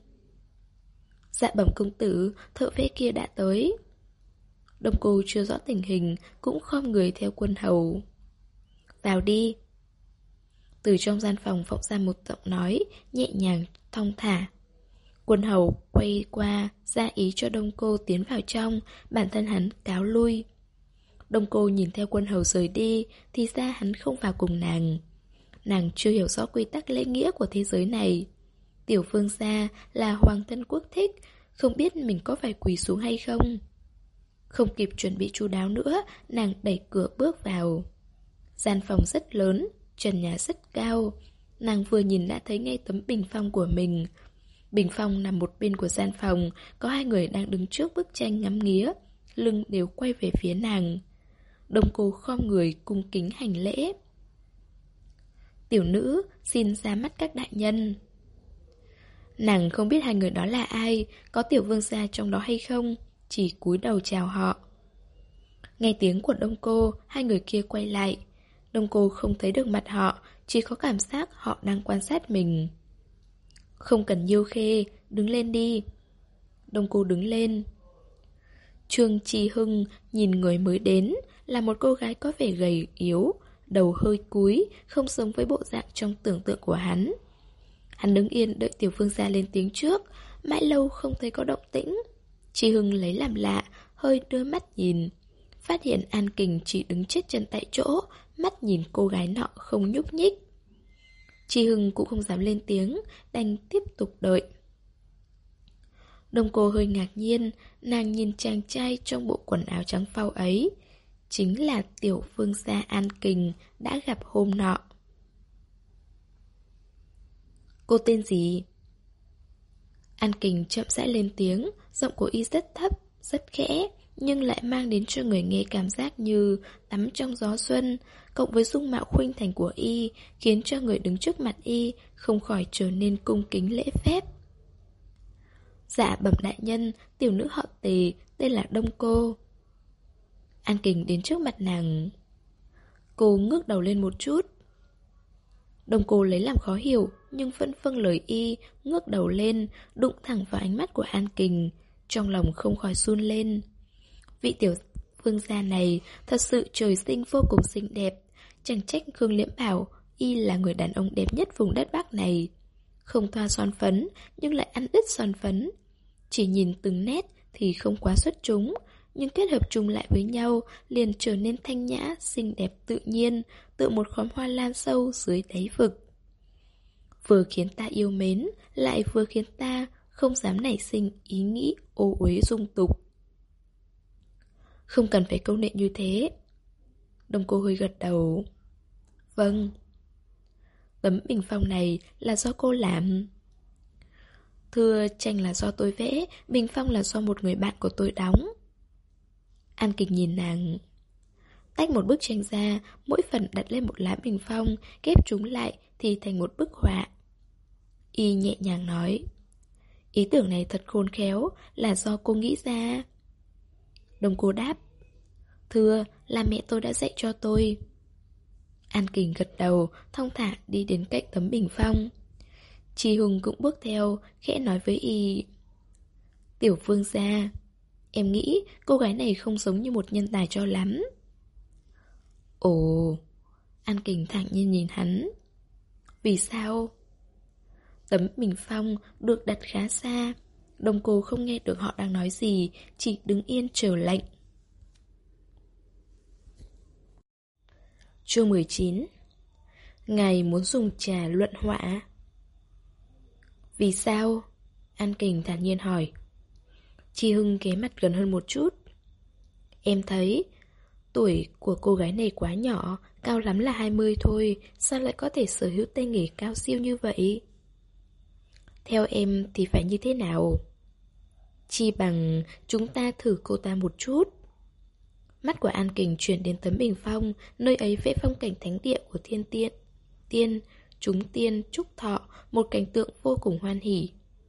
B: Dạ bẩm công tử, thợ vẽ kia đã tới. Đông Cô chưa rõ tình hình, cũng khom người theo quân hầu. Vào đi. Từ trong gian phòng vọng ra một giọng nói, nhẹ nhàng, thong thả. Quân hầu quay qua, ra ý cho Đông Cô tiến vào trong, bản thân hắn cáo lui. Đông Cô nhìn theo quân hầu rời đi, thì ra hắn không vào cùng nàng. Nàng chưa hiểu rõ quy tắc lễ nghĩa của thế giới này. Tiểu vương gia là hoàng thân quốc thích, không biết mình có phải quỳ xuống hay không. Không kịp chuẩn bị chu đáo nữa, nàng đẩy cửa bước vào. Gian phòng rất lớn, trần nhà rất cao. Nàng vừa nhìn đã thấy ngay tấm bình phong của mình. Bình phong nằm một bên của gian phòng, có hai người đang đứng trước bức tranh ngắm nghía, lưng đều quay về phía nàng. Đông Cô khom người cung kính hành lễ. Tiểu nữ xin ra mắt các đại nhân. Nàng không biết hai người đó là ai, có tiểu vương gia trong đó hay không, chỉ cúi đầu chào họ. Nghe tiếng của Đông Cô, hai người kia quay lại. Đông Cô không thấy được mặt họ, chỉ có cảm giác họ đang quan sát mình. Không cần nhiêu khê, đứng lên đi. Đông Cô đứng lên. Trương Chi Hưng nhìn người mới đến, là một cô gái có vẻ gầy yếu, đầu hơi cúi, không giống với bộ dạng trong tưởng tượng của hắn. Hắn đứng yên đợi tiểu vương gia lên tiếng trước, mãi lâu không thấy có động tĩnh. Chi Hưng lấy làm lạ, hơi đưa mắt nhìn. Phát hiện An Kình chỉ đứng chết chân tại chỗ, mắt nhìn cô gái nọ không nhúc nhích. Chi Hưng cũng không dám lên tiếng, đành tiếp tục đợi. Đông Cô hơi ngạc nhiên, nàng nhìn chàng trai trong bộ quần áo trắng phau ấy. Chính là tiểu vương gia An Kình đã gặp hôm nọ. Cô tên gì? An Kình chậm rãi lên tiếng, giọng của y rất thấp, rất khẽ, nhưng lại mang đến cho người nghe cảm giác như tắm trong gió xuân, cộng với dung mạo khuynh thành của y, khiến cho người đứng trước mặt y không khỏi trở nên cung kính lễ phép. Dạ bẩm đại nhân, tiểu nữ họ Tề, tên là Đông Cô. An Kình đến trước mặt nàng. Cô ngước đầu lên một chút. Đông Cô lấy làm khó hiểu, nhưng vẫn vâng lời y, ngước đầu lên, đụng thẳng vào ánh mắt của An Kình, trong lòng không khỏi run lên. Vị tiểu vương gia này thật sự trời sinh vô cùng xinh đẹp, chẳng trách Khương Liễm bảo y là người đàn ông đẹp nhất vùng đất Bắc này. Không thoa son phấn, nhưng lại ăn ít son phấn. Chỉ nhìn từng nét thì không quá xuất chúng, nhưng kết hợp chung lại với nhau liền trở nên thanh nhã, xinh đẹp tự nhiên, tựa một khóm hoa lan sâu dưới đáy vực. Vừa khiến ta yêu mến, lại vừa khiến ta không dám nảy sinh ý nghĩ ô uế dung tục. Không cần phải câu nệ như thế. Đông Cô hơi gật đầu. Vâng. Tấm bình phong này là do cô làm. Thưa, tranh là do tôi vẽ, bình phong là do một người bạn của tôi đóng. An Kình nhìn nàng. Tách một bức tranh ra, mỗi phần đặt lên một lá bình phong, ghép chúng lại thì thành một bức họa. Y nhẹ nhàng nói, ý tưởng này thật khôn khéo, là do cô nghĩ ra. Đông Cô đáp, thưa, là mẹ tôi đã dạy cho tôi. An Kình gật đầu, thong thả đi đến cạnh tấm bình phong. Chi Hùng cũng bước theo, khẽ nói với Y, tiểu vương gia, em nghĩ cô gái này không giống như một nhân tài cho lắm. Ồ, An Kình thản nhiên nhìn hắn. Vì sao? Tấm bình phong được đặt khá xa. Đông Cô không nghe được họ đang nói gì, chỉ đứng yên chờ lệnh. Chương mười chín. Ngài muốn dùng trà luận họa. Vì sao? An Kình thản nhiên hỏi. Chi Hưng ghé mặt gần hơn một chút. Em thấy tuổi của cô gái này quá nhỏ, cao lắm là hai mươi thôi, sao lại có thể sở hữu tay nghề cao siêu như vậy? Theo em thì phải như thế nào? Chi bằng chúng ta thử cô ta một chút. Mắt của An Kình chuyển đến tấm bình phong, nơi ấy vẽ phong cảnh thánh địa của thiên tiên. Tiên, chúng tiên, trúc thọ, một cảnh tượng vô cùng hoan hỉ.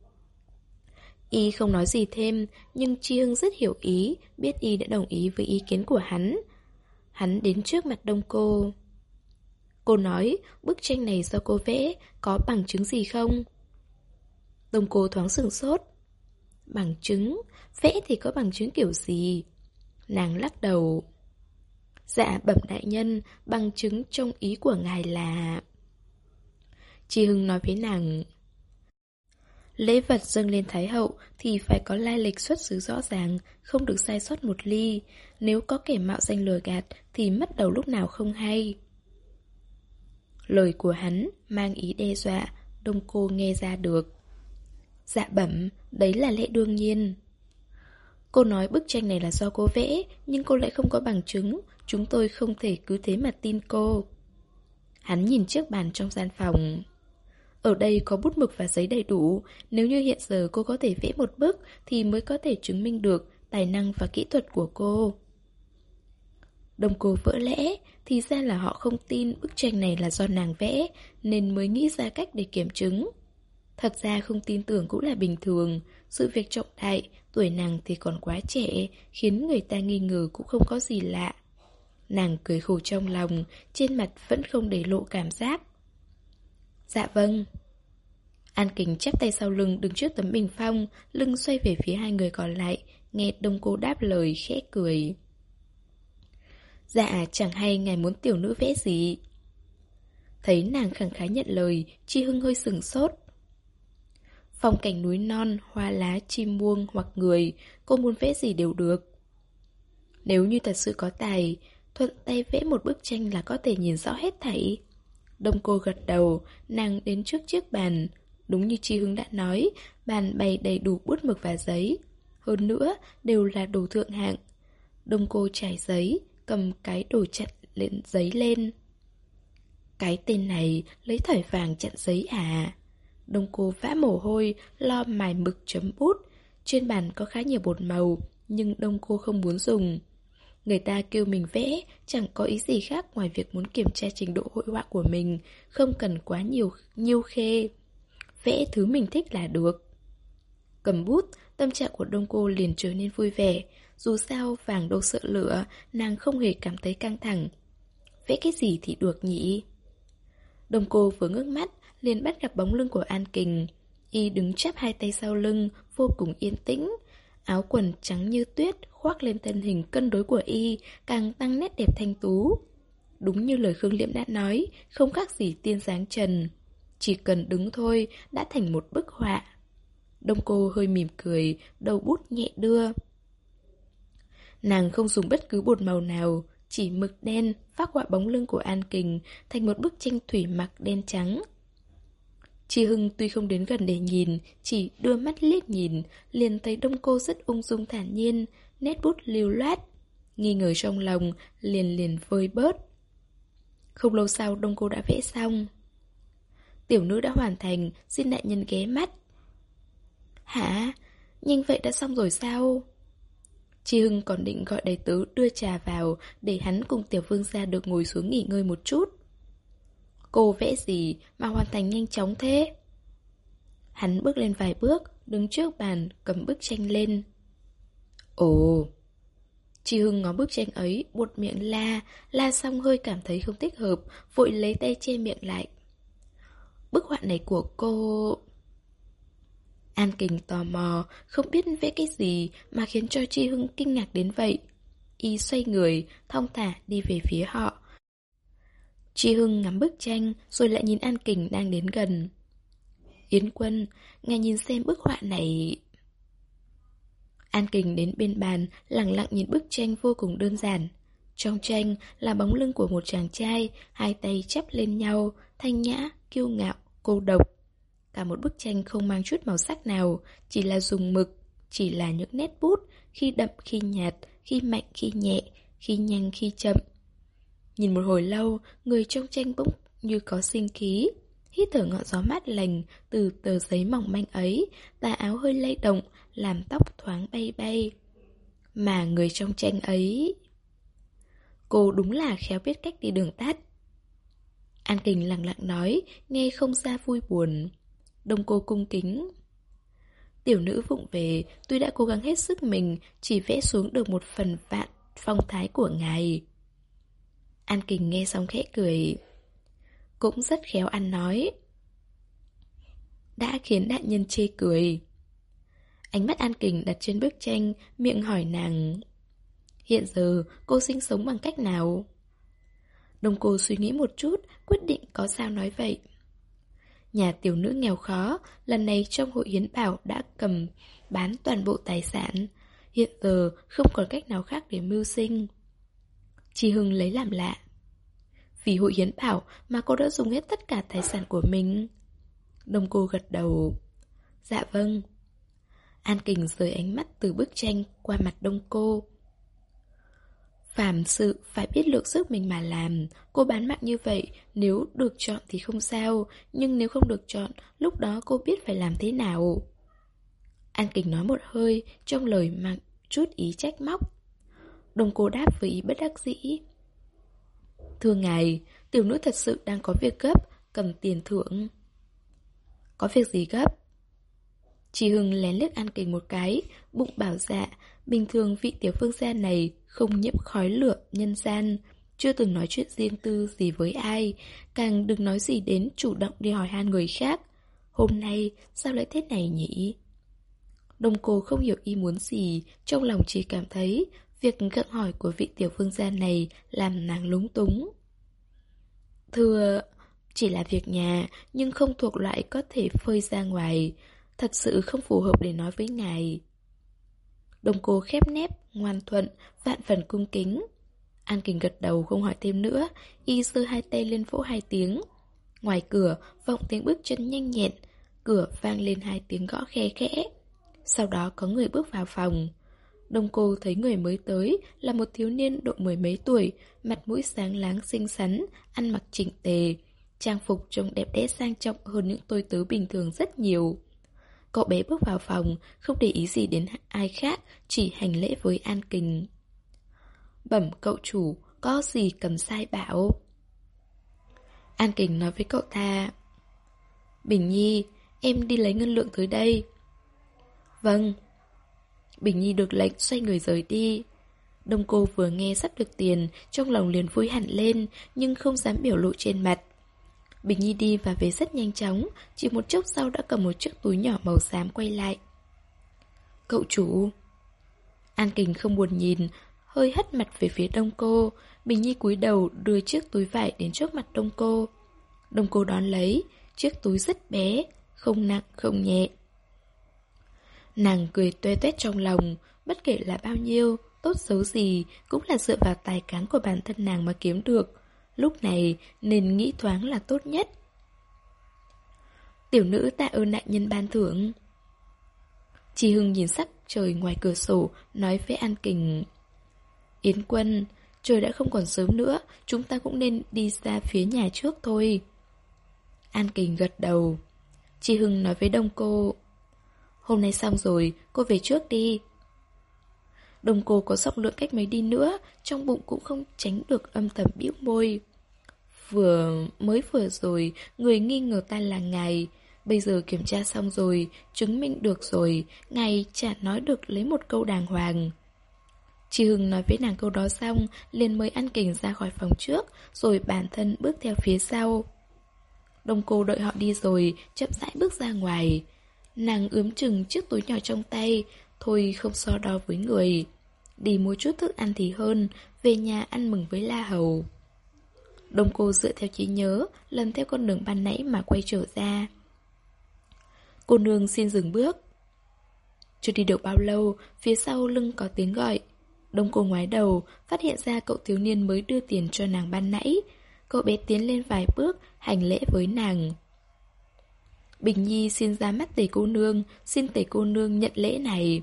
B: Y không nói gì thêm, nhưng Chi Hưng rất hiểu ý, biết Y đã đồng ý với ý kiến của hắn. Hắn đến trước mặt Đông Cô. Cô nói, bức tranh này do cô vẽ, có bằng chứng gì không? Đông Cô thoáng sửng sốt. Bằng chứng? Vẽ thì có bằng chứng kiểu gì? Nàng lắc đầu. Dạ bẩm đại nhân, bằng chứng trong ý của ngài là... Chi Hưng nói với nàng, lễ vật dâng lên Thái hậu thì phải có lai lịch xuất xứ rõ ràng, không được sai sót một ly. Nếu có kẻ mạo danh lừa gạt thì mất đầu lúc nào không hay. Lời của hắn mang ý đe dọa, Đông Cô nghe ra được. Dạ bẩm, đấy là lẽ đương nhiên. Cô nói bức tranh này là do cô vẽ, nhưng cô lại không có bằng chứng, chúng tôi không thể cứ thế mà tin cô. Hắn nhìn chiếc bàn trong gian phòng. Ở đây có bút mực và giấy đầy đủ, nếu như hiện giờ cô có thể vẽ một bức thì mới có thể chứng minh được tài năng và kỹ thuật của cô. Đông Cô vỡ lẽ, thì ra là họ không tin bức tranh này là do nàng vẽ, nên mới nghĩ ra cách để kiểm chứng. Thật ra không tin tưởng cũng là bình thường, sự việc trọng đại, tuổi nàng thì còn quá trẻ, khiến người ta nghi ngờ cũng không có gì lạ. Nàng cười khổ trong lòng, trên mặt vẫn không để lộ cảm giác. Dạ vâng. An Kình chắp tay sau lưng đứng trước tấm bình phong, lưng xoay về phía hai người còn lại, nghe Đông Cô đáp lời khẽ cười. Dạ chẳng hay ngài muốn tiểu nữ vẽ gì? Thấy nàng khẳng khái nhận lời, Chi Hưng hơi sửng sốt. Phong cảnh núi non, hoa lá, chim muông hoặc người, cô muốn vẽ gì đều được. Nếu như thật sự có tài, thuận tay vẽ một bức tranh là có thể nhìn rõ hết thảy. Đông Cô gật đầu, nàng đến trước chiếc bàn. Đúng như Chi Hưng đã nói, bàn bày đầy đủ bút mực và giấy. Hơn nữa, đều là đồ thượng hạng. Đông Cô trải giấy, cầm cái đồ chặn lên giấy lên. Cái tên này lấy thỏi vàng chặn giấy à? Đông Cô vã mồ hôi, lo mài mực chấm bút. Trên bàn có khá nhiều bột màu, nhưng Đông Cô không muốn dùng. Người ta kêu mình vẽ, chẳng có ý gì khác ngoài việc muốn kiểm tra trình độ hội họa của mình, không cần quá nhiều nhiêu khê. Vẽ thứ mình thích là được. Cầm bút, tâm trạng của Đông Cô liền trở nên vui vẻ. Dù sao vàng đâu sợ lửa, nàng không hề cảm thấy căng thẳng. Vẽ cái gì thì được nhỉ? Đông Cô vừa ngước mắt, liền bắt gặp bóng lưng của An Kình. Y đứng chắp hai tay sau lưng, vô cùng yên tĩnh. Áo quần trắng như tuyết khoác lên thân hình cân đối của Y, càng tăng nét đẹp thanh tú. Đúng như lời Khương Liễm đã nói, không khác gì tiên dáng trần. Chỉ cần đứng thôi đã thành một bức họa. Đông Cô hơi mỉm cười, đầu bút nhẹ đưa. Nàng không dùng bất cứ bột màu nào, chỉ mực đen phác họa bóng lưng của An Kình thành một bức tranh thủy mặc đen trắng. Chi Hưng tuy không đến gần để nhìn, chỉ đưa mắt liếc nhìn, liền thấy Đông Cô rất ung dung thản nhiên, nét bút lưu loát. Nghi ngờ trong lòng, liền liền vơi bớt. Không lâu sau Đông Cô đã vẽ xong. Tiểu nữ đã hoàn thành, xin đại nhân ghé mắt. Hả? Nhanh vậy đã xong rồi sao? Chi Hưng còn định gọi đầy tớ đưa trà vào để hắn cùng Tiểu Vương gia được ngồi xuống nghỉ ngơi một chút. Cô vẽ gì mà hoàn thành nhanh chóng thế? Hắn bước lên vài bước, đứng trước bàn, cầm bức tranh lên. Ồ! Chi Hưng ngó bức tranh ấy, buột miệng la, la xong hơi cảm thấy không thích hợp, vội lấy tay che miệng lại. Bức họa này của cô... An Kình tò mò, không biết vẽ cái gì mà khiến cho Chi Hưng kinh ngạc đến vậy. Y xoay người, thong thả đi về phía họ. Chi Hưng ngắm bức tranh, rồi lại nhìn An Kình đang đến gần. Yến Quân, ngài nhìn xem bức họa này... An Kình đến bên bàn, lặng lặng nhìn bức tranh vô cùng đơn giản. Trong tranh là bóng lưng của một chàng trai, hai tay chắp lên nhau, thanh nhã, kiêu ngạo, cô độc. Cả một bức tranh không mang chút màu sắc nào, chỉ là dùng mực, chỉ là những nét bút, khi đậm khi nhạt, khi mạnh khi nhẹ, khi nhanh khi chậm. Nhìn một hồi lâu, người trong tranh bỗng như có sinh khí. Hít thở ngọn gió mát lành từ tờ giấy mỏng manh ấy, tà áo hơi lay động, làm tóc thoáng bay bay. Mà người trong tranh ấy... Cô đúng là khéo biết cách đi đường tắt. An Kình lặng lặng nói, nghe không ra vui buồn. Đông Cô cung kính. Tiểu nữ vụng về, tuy đã cố gắng hết sức mình, chỉ vẽ xuống được một phần vạn phong thái của ngài. An Kình nghe xong khẽ cười. Cũng rất khéo ăn nói. Đã khiến đại nhân chê cười. Ánh mắt An Kình đặt trên bức tranh, miệng hỏi nàng. Hiện giờ cô sinh sống bằng cách nào? Đông Cô suy nghĩ một chút, quyết định có sao nói vậy. Nhà tiểu nữ nghèo khó, lần này trong hội hiến bảo đã cầm bán toàn bộ tài sản. Hiện giờ không còn cách nào khác để mưu sinh. Chi Hưng lấy làm lạ. Vì hội hiến bảo mà cô đã dùng hết tất cả tài sản của mình. Đông Cô gật đầu. Dạ vâng. An Kình rời ánh mắt từ bức tranh qua mặt Đông Cô. Phàm sự phải biết lượng sức mình mà làm. Cô bán mạng như vậy, nếu được chọn thì không sao, nhưng nếu không được chọn, lúc đó cô biết phải làm thế nào. An Kình nói một hơi, trong lời mang chút ý trách móc. Đông Cô đáp với ý bất đắc dĩ. Thưa ngài, tiểu nữ thật sự đang có việc gấp, cầm tiền thưởng. Có việc gì gấp? Chi Hưng lén liếc An Kình một cái, bụng bảo dạ, bình thường vị tiểu phương gia này không nhiễm khói lửa nhân gian, chưa từng nói chuyện riêng tư gì với ai, càng đừng nói gì đến chủ động đi hỏi han người khác. Hôm nay sao lại thế này nhỉ? Đông Cô không hiểu ý muốn gì, trong lòng chỉ cảm thấy việc gặng hỏi của vị tiểu phương gia này làm nàng lúng túng. Thưa, chỉ là việc nhà, nhưng không thuộc loại có thể phơi ra ngoài, thật sự không phù hợp để nói với ngài. Đông Cô khép nép, ngoan thuận, vạn phần cung kính. An Kình gật đầu không hỏi thêm nữa, y giơ hai tay lên vỗ hai tiếng. Ngoài cửa, vọng tiếng bước chân nhanh nhẹn, cửa vang lên hai tiếng gõ khe khẽ. Sau đó có người bước vào phòng. Đông Cô thấy người mới tới là một thiếu niên độ mười mấy tuổi, mặt mũi sáng láng xinh xắn, ăn mặc chỉnh tề, trang phục trông đẹp đẽ sang trọng hơn những tôi tớ bình thường rất nhiều. Cậu bé bước vào phòng, không để ý gì đến ai khác, chỉ hành lễ với An Kình. Bẩm cậu chủ, có gì cần sai bảo? An Kình nói với cậu ta. Bình Nhi, em đi lấy ngân lượng tới đây. Vâng. Bình Nhi được lệnh xoay người rời đi. Đông Cô vừa nghe sắp được tiền, trong lòng liền vui hẳn lên, nhưng không dám biểu lộ trên mặt. Bình Nhi đi và về rất nhanh chóng, chỉ một chốc sau đã cầm một chiếc túi nhỏ màu xám quay lại. Cậu chủ. An Kình không buồn nhìn, hơi hất mặt về phía Đông Cô. Bình Nhi cúi đầu đưa chiếc túi vải đến trước mặt Đông Cô. Đông Cô đón lấy, chiếc túi rất bé, không nặng không nhẹ. Nàng cười tuê tuét trong lòng, bất kể là bao nhiêu, tốt xấu gì, cũng là dựa vào tài cán của bản thân nàng mà kiếm được. Lúc này nên nghĩ thoáng là tốt nhất. Tiểu nữ tạ ơn đại nhân ban thưởng. Chi Hưng nhìn sắc trời ngoài cửa sổ, nói với An Kình. Yến Quân, trời đã không còn sớm nữa, chúng ta cũng nên đi ra phía nhà trước thôi. An Kình gật đầu. Chi Hưng nói với Đông Cô. Hôm nay xong rồi, cô về trước đi. Đông Cô có rộng lượng cách mấy đi nữa, trong bụng cũng không tránh được âm thầm bĩu môi. Vừa mới vừa rồi, người nghi ngờ ta là ngài. Bây giờ kiểm tra xong rồi, chứng minh được rồi, ngài chả nói được lấy một câu đàng hoàng. Chị Hưng nói với nàng câu đó xong, liền mới ăn kình ra khỏi phòng trước, rồi bản thân bước theo phía sau. Đông Cô đợi họ đi rồi, chậm rãi bước ra ngoài. Nàng ướm chừng chiếc túi nhỏ trong tay, thôi không so đo với người. Đi mua chút thức ăn thì hơn, về nhà ăn mừng với La Hầu. Đông Cô dựa theo trí nhớ, lần theo con đường ban nãy mà quay trở ra. Cô nương xin dừng bước. Chưa đi được bao lâu, phía sau lưng có tiếng gọi. Đông Cô ngoái đầu, phát hiện ra cậu thiếu niên mới đưa tiền cho nàng ban nãy. Cậu bé tiến lên vài bước, hành lễ với nàng. Bình Nhi xin ra mắt Tề cô nương, xin Tề cô nương nhận lễ này.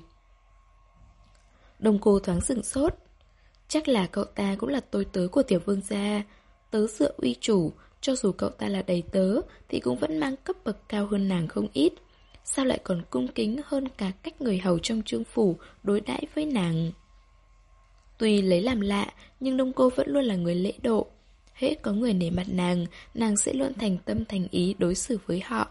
B: Đông Cô thoáng sửng sốt. Chắc là cậu ta cũng là tôi tớ của tiểu vương gia. Tớ dựa uy chủ, cho dù cậu ta là đầy tớ thì cũng vẫn mang cấp bậc cao hơn nàng không ít. Sao lại còn cung kính hơn cả cách người hầu trong trương phủ đối đãi với nàng. Tuy lấy làm lạ, nhưng Đông Cô vẫn luôn là người lễ độ. Hễ có người nể mặt nàng, nàng sẽ luôn thành tâm thành ý đối xử với họ.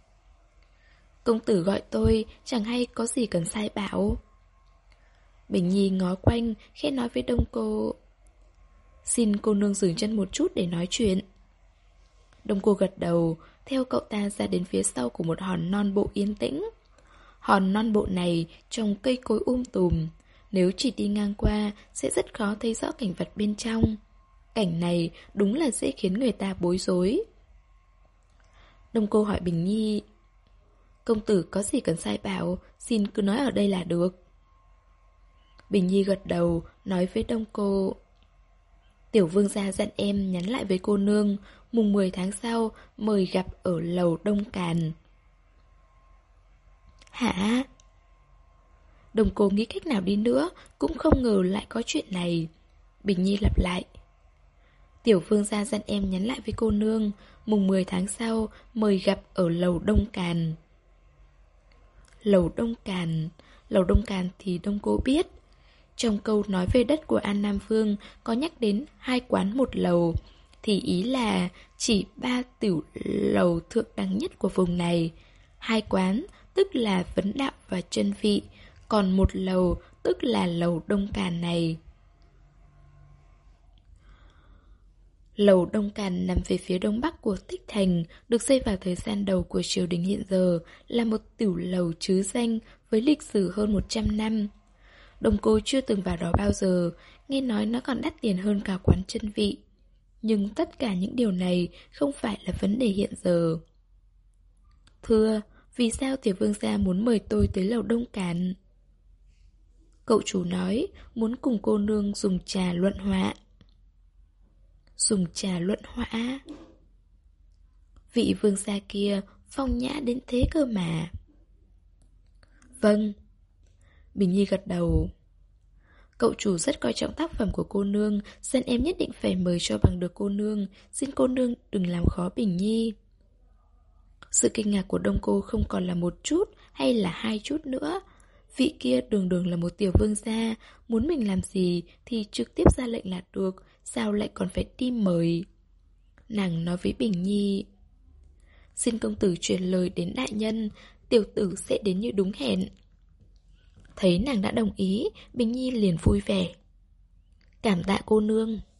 B: Công tử gọi tôi, chẳng hay có gì cần sai bảo. Bình Nhi ngó quanh, khẽ nói với Đông Cô. Xin cô nương dừng chân một chút để nói chuyện. Đông Cô gật đầu, theo cậu ta ra đến phía sau của một hòn non bộ yên tĩnh. Hòn non bộ này trồng cây cối um tùm. Nếu chỉ đi ngang qua, sẽ rất khó thấy rõ cảnh vật bên trong. Cảnh này đúng là dễ khiến người ta bối rối. Đông Cô hỏi Bình Nhi. Công tử có gì cần sai bảo, xin cứ nói ở đây là được. Bình Nhi gật đầu, nói với Đông Cô. Tiểu vương gia dặn em nhắn lại với cô nương, mùng mười tháng sau mời gặp ở lầu Đông Càn. Hả? Đông Cô nghĩ cách nào đi nữa, cũng không ngờ lại có chuyện này. Bình Nhi lặp lại. Tiểu vương gia dặn em nhắn lại với cô nương, mùng mười tháng sau mời gặp ở lầu Đông Càn. Lầu Đông Càn, lầu Đông Càn thì Đông Cô biết. Trong câu nói về đất của An Nam Vương có nhắc đến hai quán một lầu, thì ý là chỉ ba tiểu lầu thượng đẳng nhất của vùng này. Hai quán tức là Vấn Đạo và Chân Vị, còn một lầu tức là lầu Đông Càn này. Lầu Đông Càn nằm về phía đông bắc của Tích Thành, được xây vào thời gian đầu của triều đình hiện giờ, là một tiểu lầu trứ danh với lịch sử hơn một trăm năm. Đông Cô chưa từng vào đó bao giờ, nghe nói nó còn đắt tiền hơn cả quán Chân Vị. Nhưng tất cả những điều này không phải là vấn đề hiện giờ. Thưa, vì sao tiểu vương gia muốn mời tôi tới lầu Đông Càn? Cậu chủ nói muốn cùng cô nương dùng trà luận họa. Dùng trà luận họa? Vị vương gia kia phong nhã đến thế cơ mà. Vâng. Bình Nhi gật đầu. Cậu chủ rất coi trọng tác phẩm của cô nương, xin em nhất định phải mời cho bằng được cô nương, xin cô nương đừng làm khó Bình Nhi. Sự kinh ngạc của Đông Cô không còn là một chút hay là hai chút nữa. Vị kia đường đường là một tiểu vương gia, muốn mình làm gì thì trực tiếp ra lệnh là được, sao lại còn phải đi mời. Nàng nói với Bình Nhi. Xin công tử truyền lời đến đại nhân, tiểu tử sẽ đến như đúng hẹn. Thấy nàng đã đồng ý, Bình Nhi liền vui vẻ. Cảm tạ cô nương.